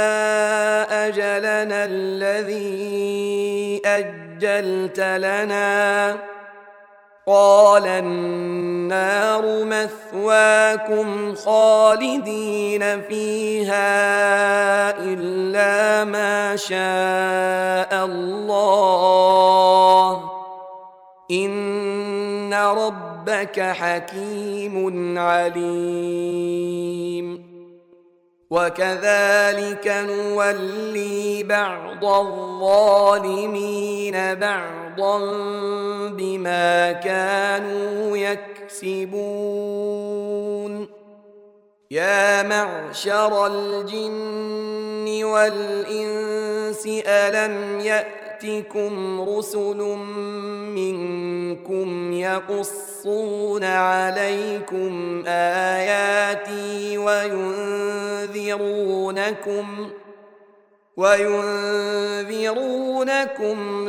أجلنا الذي أجلت لنا قال النار مثواكم خالدين فيها إلا ما شاء الله إن ربك حكيم عليم وكذلك نولي بعض الظالمين بعضا بما كانوا يكسبون يا معشر الجن والإنس ألم يأتكم رسل منكم يقصون عليكم آياتي وينذرونكم وينذرونكم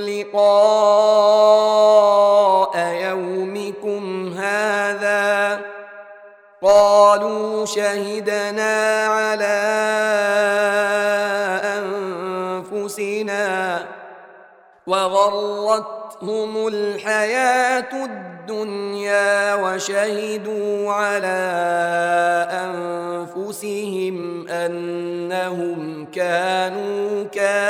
لقاء يومكم هذا قالوا شهدنا على أنفسنا وغرتهم الحياة الدنيا وشهدوا على أنفسهم أنهم كانوا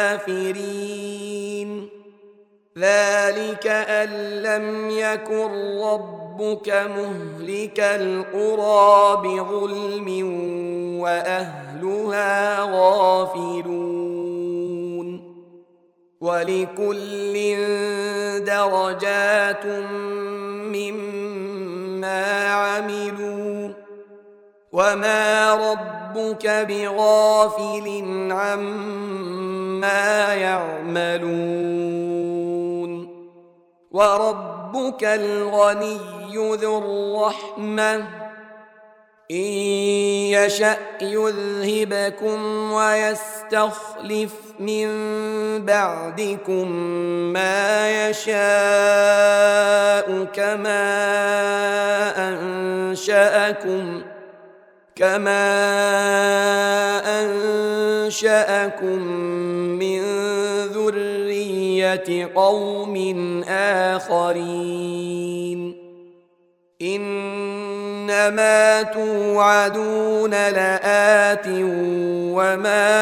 كافرين ذلك أن لم يكن ربك مهلك القرى بظلم وأهلها غافلون ولكل درجات مما عملوا وما ربك بغافل عما يعملون وربك الغني ذو الرحمة إن يشأ يذهبكم ويستخلف من بعدكم ما يشاء كما أنشأكم كما أنشأكم من ذرية قوم آخرين إنما توعدون لآت وما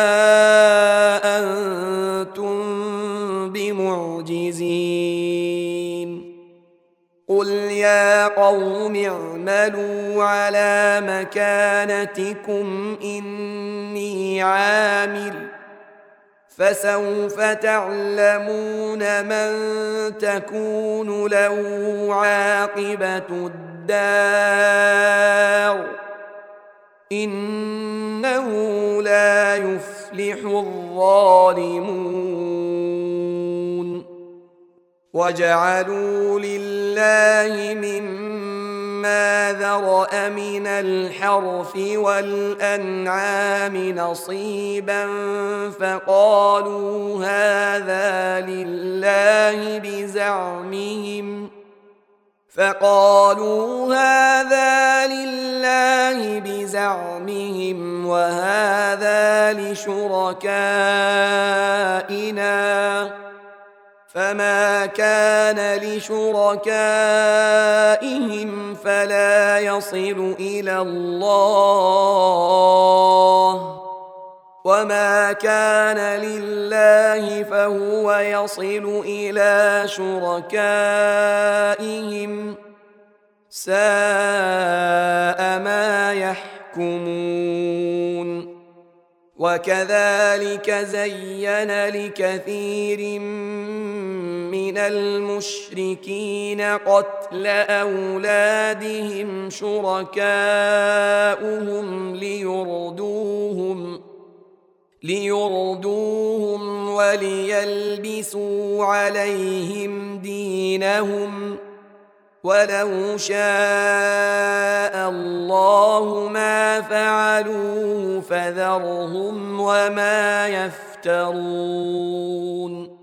أنتم بمعجزين قل يا قوم اعملوا على مكانتكم إني عامل فسوف تعلمون من تكون له عاقبة الدار إنه لا يفلح الظالمون وجعلوا لله مما ذرأ من الحرث والأنعام نصيبا فقالوا هذا لله بزعمهم فقالوا هذا لله بزعمهم وهذا لشركائنا فما كان لشركائهم فلا يصل إلى الله وما كان لله فهو يصل إلى شركائهم ساء ما يحكمون وكذلك زين لكثير من المشركين قتل أولادهم شركاؤهم ليردوهم ليردوهم وليلبسوا عليهم دينهم ولو شاء الله ما فعلوه فذرهم وما يفترون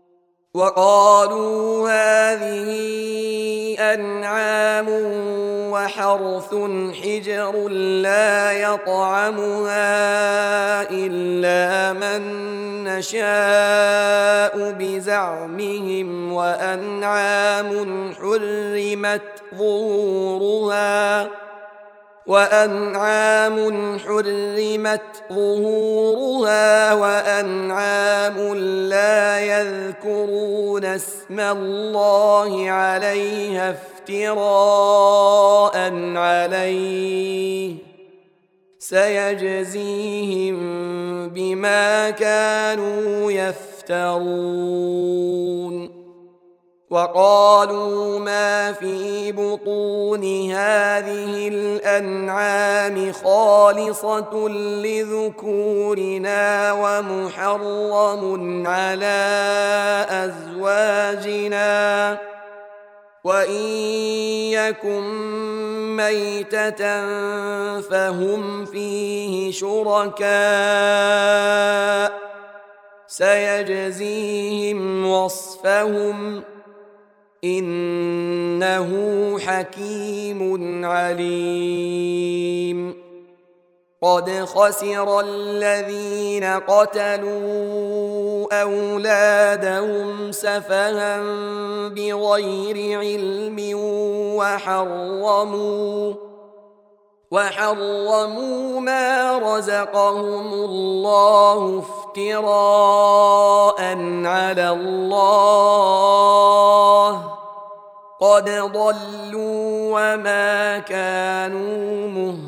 وقالوا هذه أنعام وحرث حجر لا يطعمها إلا من نشاء بزعمهم وأنعام حرمت ظهورها وأنعام حرمت ظهورها وأنعام لا يذكرون اسم الله عليها افتراء عليه سيجزيهم بما كانوا يفترون وقالوا ما في بطون هذه الأنعام خالصة لذكورنا ومحرم على أزواجنا وإن يكن ميتة فهم فيه شركاء سيجزيهم وصفهم إنه حكيم عليم قد خسر الذين قتلوا أولادهم سفها بغير علم وحرموا وحرموا ما رزقهم الله افتراء على الله قد ضلوا وما كانوا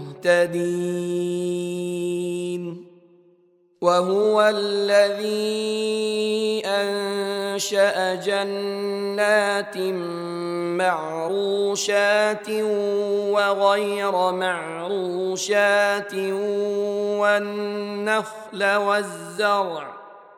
مهتدين وهو الذي أنشأ جنات معروشات وغير معروشات والنخل والزرع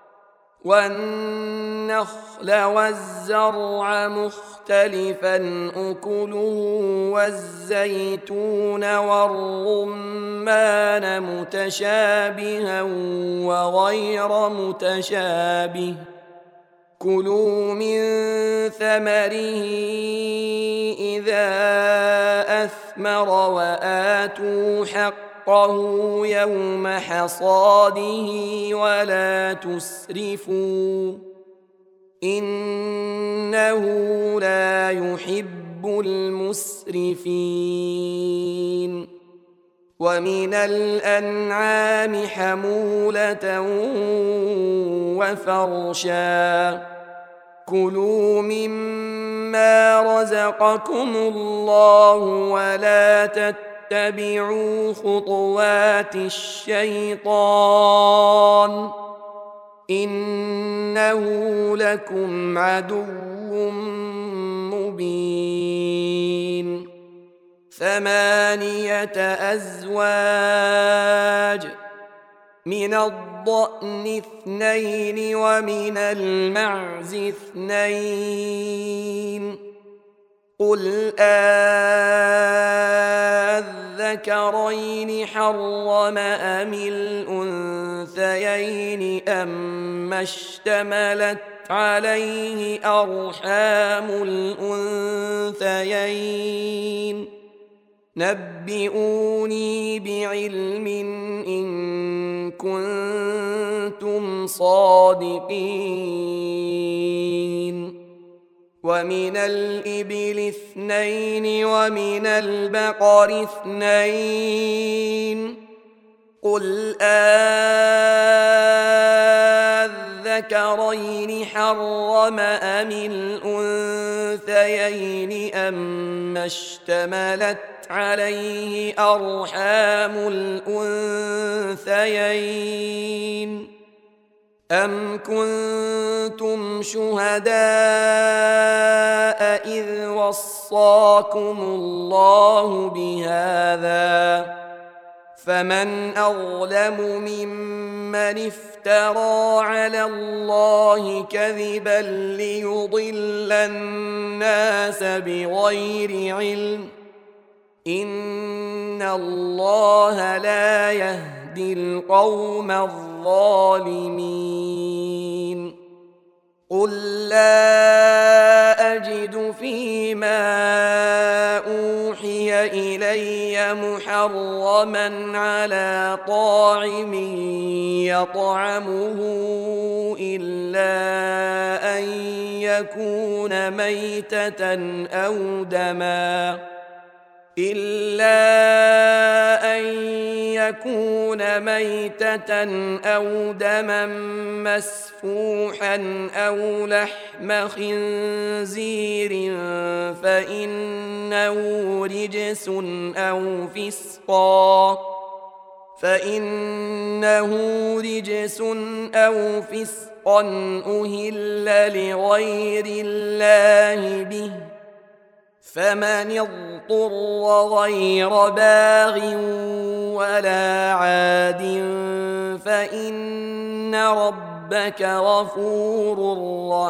والنخل والزرع مختلفا أكله والزيتون والرمان متشابها وغير متشابه كلوا من ثمره إذا أثمر وآتوا حقه يوم حصاده ولا تسرفوا إنه لا يحب المسرفين ومن الأنعام حمولة وفرشا كلوا مما رزقكم الله ولا تتبعوا خطوات الشيطان إنه لكم عدو مبين ثمانية أزواج من الضأن اثنين ومن المعز اثنين قل أذكرين حرم أم الأنثيين أما اشتملت عليه أرحام الأنثيين نبئوني بعلم إن كنتم صادقين ومن الإبل اثنين ومن البقر اثنين قل أذكرين حرم أم الأنثيين أما اشتملت عليه أرحام الأنثيين أم كنتم شهداء إذ وصاكم الله بهذا فمن أظلم ممن افترى على الله كذبا ليضل الناس بغير علم إن الله لا يهدي القوم الظالمين قل لا أجد فيما أوحي إلي محرما على طاعم يطعمه إلا أن يكون ميتة أو دما إلا أن يكون ميتة أو دما مسفوحا أو لحم خنزير فإنه رجس أو فسقا فإنه رجس أو فسقا أهل لغير الله به فمن اضطر غير باغ ولا عاد فإن ربك غفور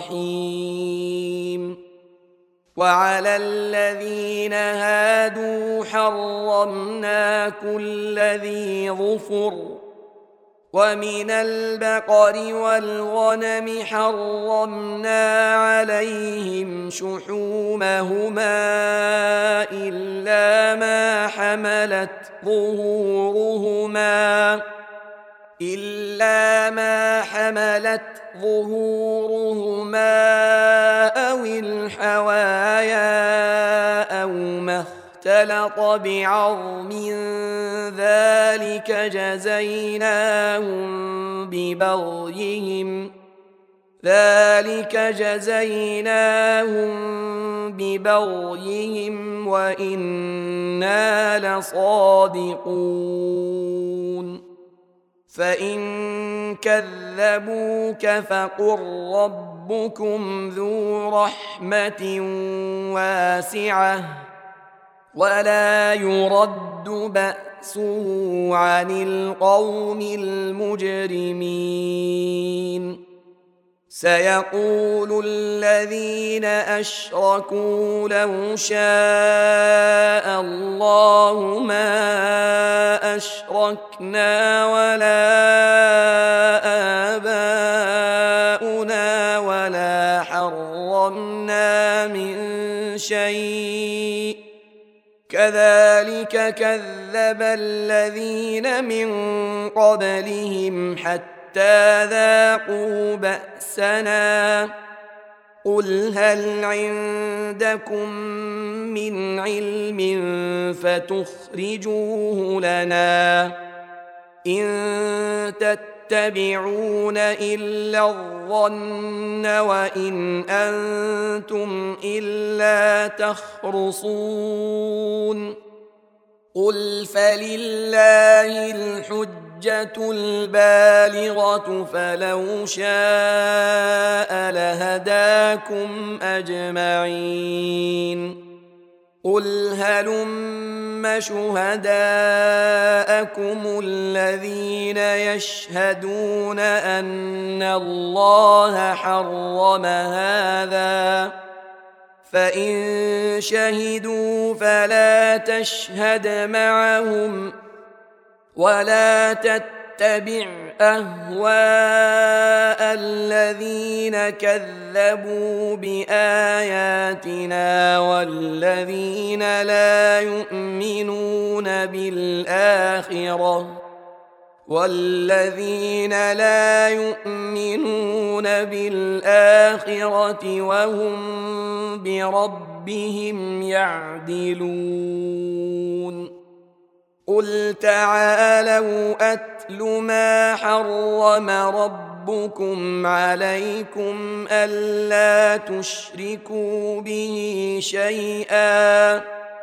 رحيم وعلى الذين هادوا حرمنا كل ذي ظفر ومن البقر والغنم حرمنا عليهم شحومهما إلا ما حملت ظهورهما إلا ما حملت ظهورهما أو الحوايا أو ما اختلط بعظم ذلك جزيناهم ببغيهم ذلك جزيناهم ببغيهم وإنا لصادقون فإن كذبوك فقل ربكم ذو رحمة واسعة ولا يرد بأسه عن القوم المجرمين سيقول الذين أشركوا لو شاء الله ما أشركنا ولا آباؤنا ولا حرمنا من شيء كذلك كذب الذين من قبلهم حتى ذاقوا بأسنا قل هل عندكم من علم فتخرجوه لنا إن تتبعون إلا الظن وإن أنتم إلا تخرصون قل فلله الحجة البالغة فلو شاء لهداكم أجمعين قل هلم شهداءكم الذين يشهدون أن الله حرم هذا فإن شهدوا فلا تشهد معهم ولا تتبع تتبع أهواء الذين كذبوا بآياتنا والذين لا يؤمنون بالآخرة والذين لا يؤمنون بالآخرة وهم بربهم يعدلون قل تعالوا أتل ما حرم ربكم عليكم ألا تشركوا به شيئا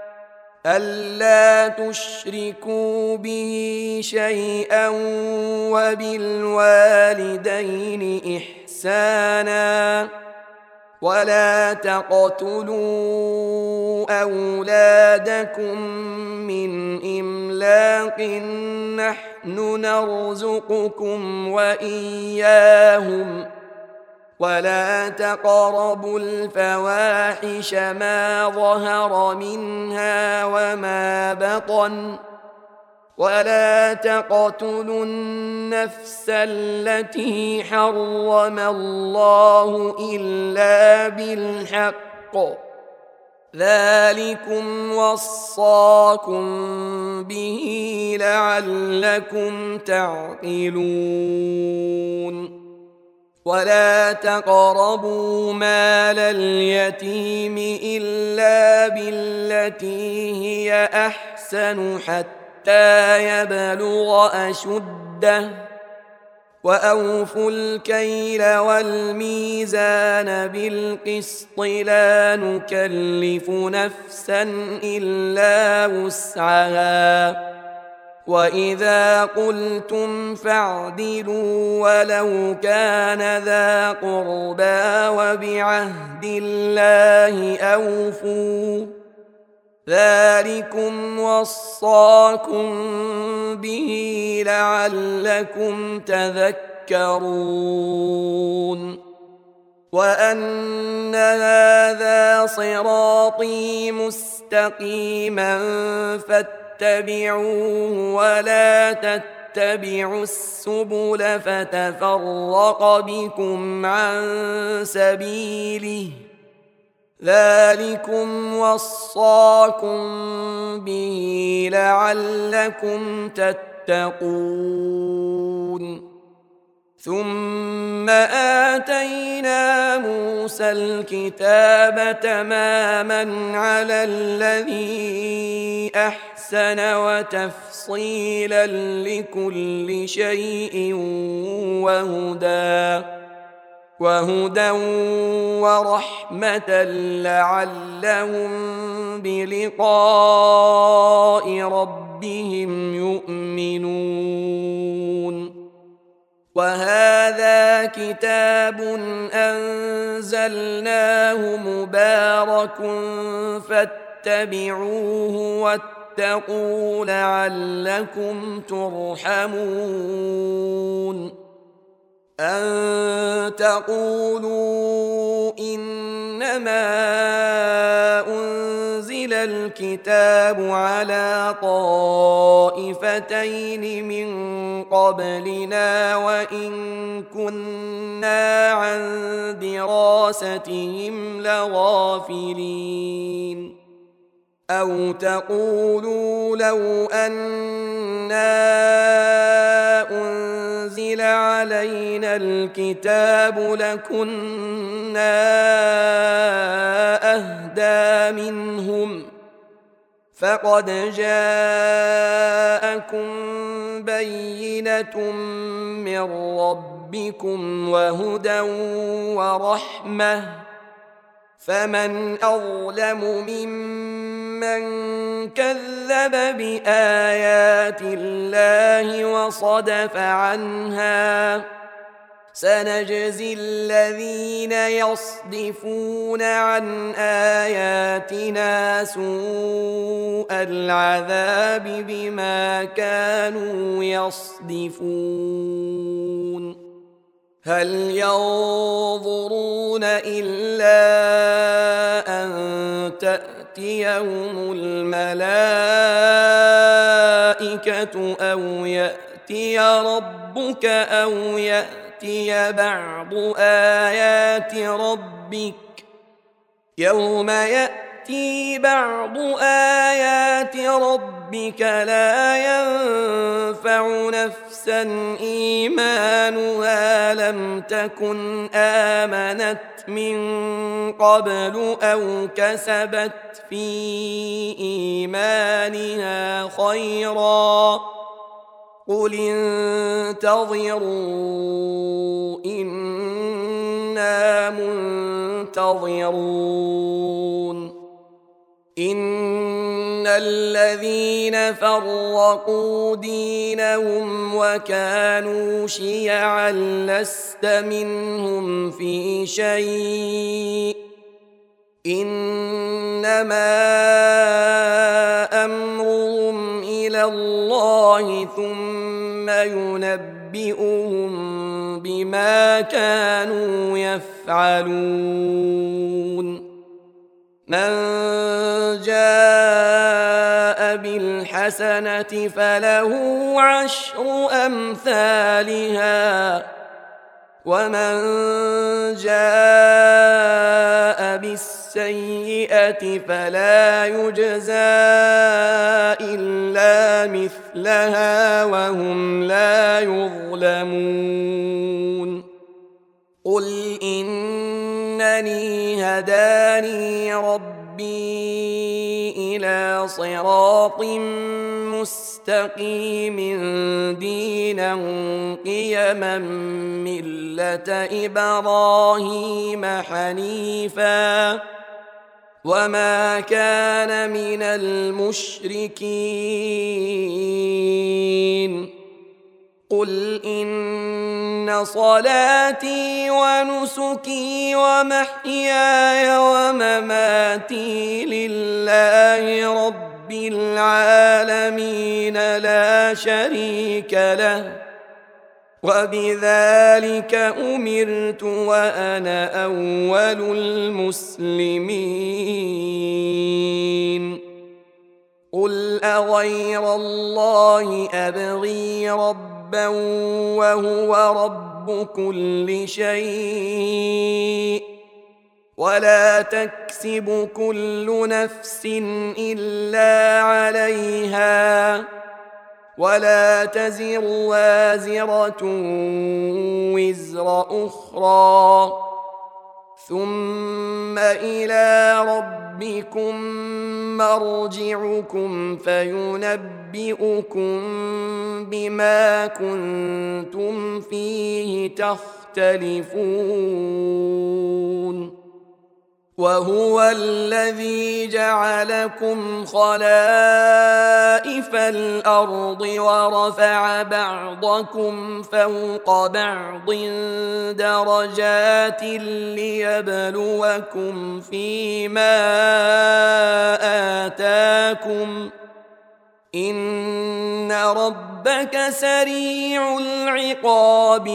ألا تشركوا به شيئا وبالوالدين إحسانا ولا تقتلوا أولادكم من إملاق نحن نرزقكم وإياهم ولا تقربوا الفواحش ما ظهر منها وما بطن ولا تقتلوا النفس التي حرم الله إلا بالحق ذلكم وصاكم به لعلكم تعقلون ولا تقربوا مال اليتيم إلا بالتي هي أحسن حتى يبلغ أشده وأوفوا الكيل والميزان بالقسط لا نكلف نفسا إلا وسعها وإذا قلتم فاعدلوا ولو كان ذا قربى وبعهد الله أوفوا ذلكم وصاكم به لعلكم تذكرون وأن هذا صراطي مستقيما فاتبعوه ولا تتبعوا السبل فتفرق بكم عن سبيله ذلكم وصاكم به لعلكم تتقون ثم آتينا موسى الكتاب تماما على الذي أحسن وتفصيلا لكل شيء وهدى وهدى ورحمة لعلهم بلقاء ربهم يؤمنون وهذا كتاب أنزلناه مبارك فاتبعوه واتقوا لعلكم ترحمون أن تقولوا إنما أنزل الكتاب على طائفتين من قبلنا وإن كنا عن دراستهم لغافلين أو تقولوا لو أنا أنزل علينا الكتاب لكنا أهدى منهم فقد جاءكم بينة من ربكم وهدى ورحمة فمن أظلم ممن كذب بآيات الله وصدف عنها سنجزي الذين يصدفون عن آياتنا سوء العذاب بما كانوا يصدفون هل ينظرون إلا أن تأتيهم الملائكة الملائكة أو يأتي ربك أو يأتي بعض آيات ربك يوم يأتي بعض آيات ربك لا ينفع نفسا إيمانها لم تكن آمنت من قبل أو كسبت في إيمانها خيرا قل انتظروا إنا منتظرون إن الذين فرقوا دينهم وكانوا شيعا لست منهم في شيء إنما أمرهم إلى الله ثم ينبئهم بما كانوا يفعلون من جاء بالحسنة فله عشر أمثالها ومن جاء بالسيئة فلا يجزى إلا مثلها وهم لا يظلمون قل إنني هداني ربي إلى صراط مستقيم دينا قيما ملة إبراهيم حنيفا وما كان من المشركين قل إن صلاتي ونسكي ومحياي ومماتي لله رب العالمين لا شريك له وبذلك أمرت وأنا أول المسلمين قل أغير الله أبغي ربا وهو رب كل شيء ولا تكسب كل نفس إلا عليها ولا تزر وازرة وزر أخرى ثم إلى ربكم مرجعكم فينبئكم بما كنتم فيه تختلفون وهو الذي جعلكم خلائف الأرض ورفع بعضكم فوق بعض درجات ليبلوكم فيما آتاكم إن ربك سريع العقاب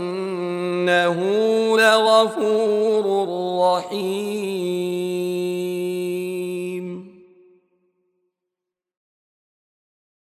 وإنه لغفور رحيم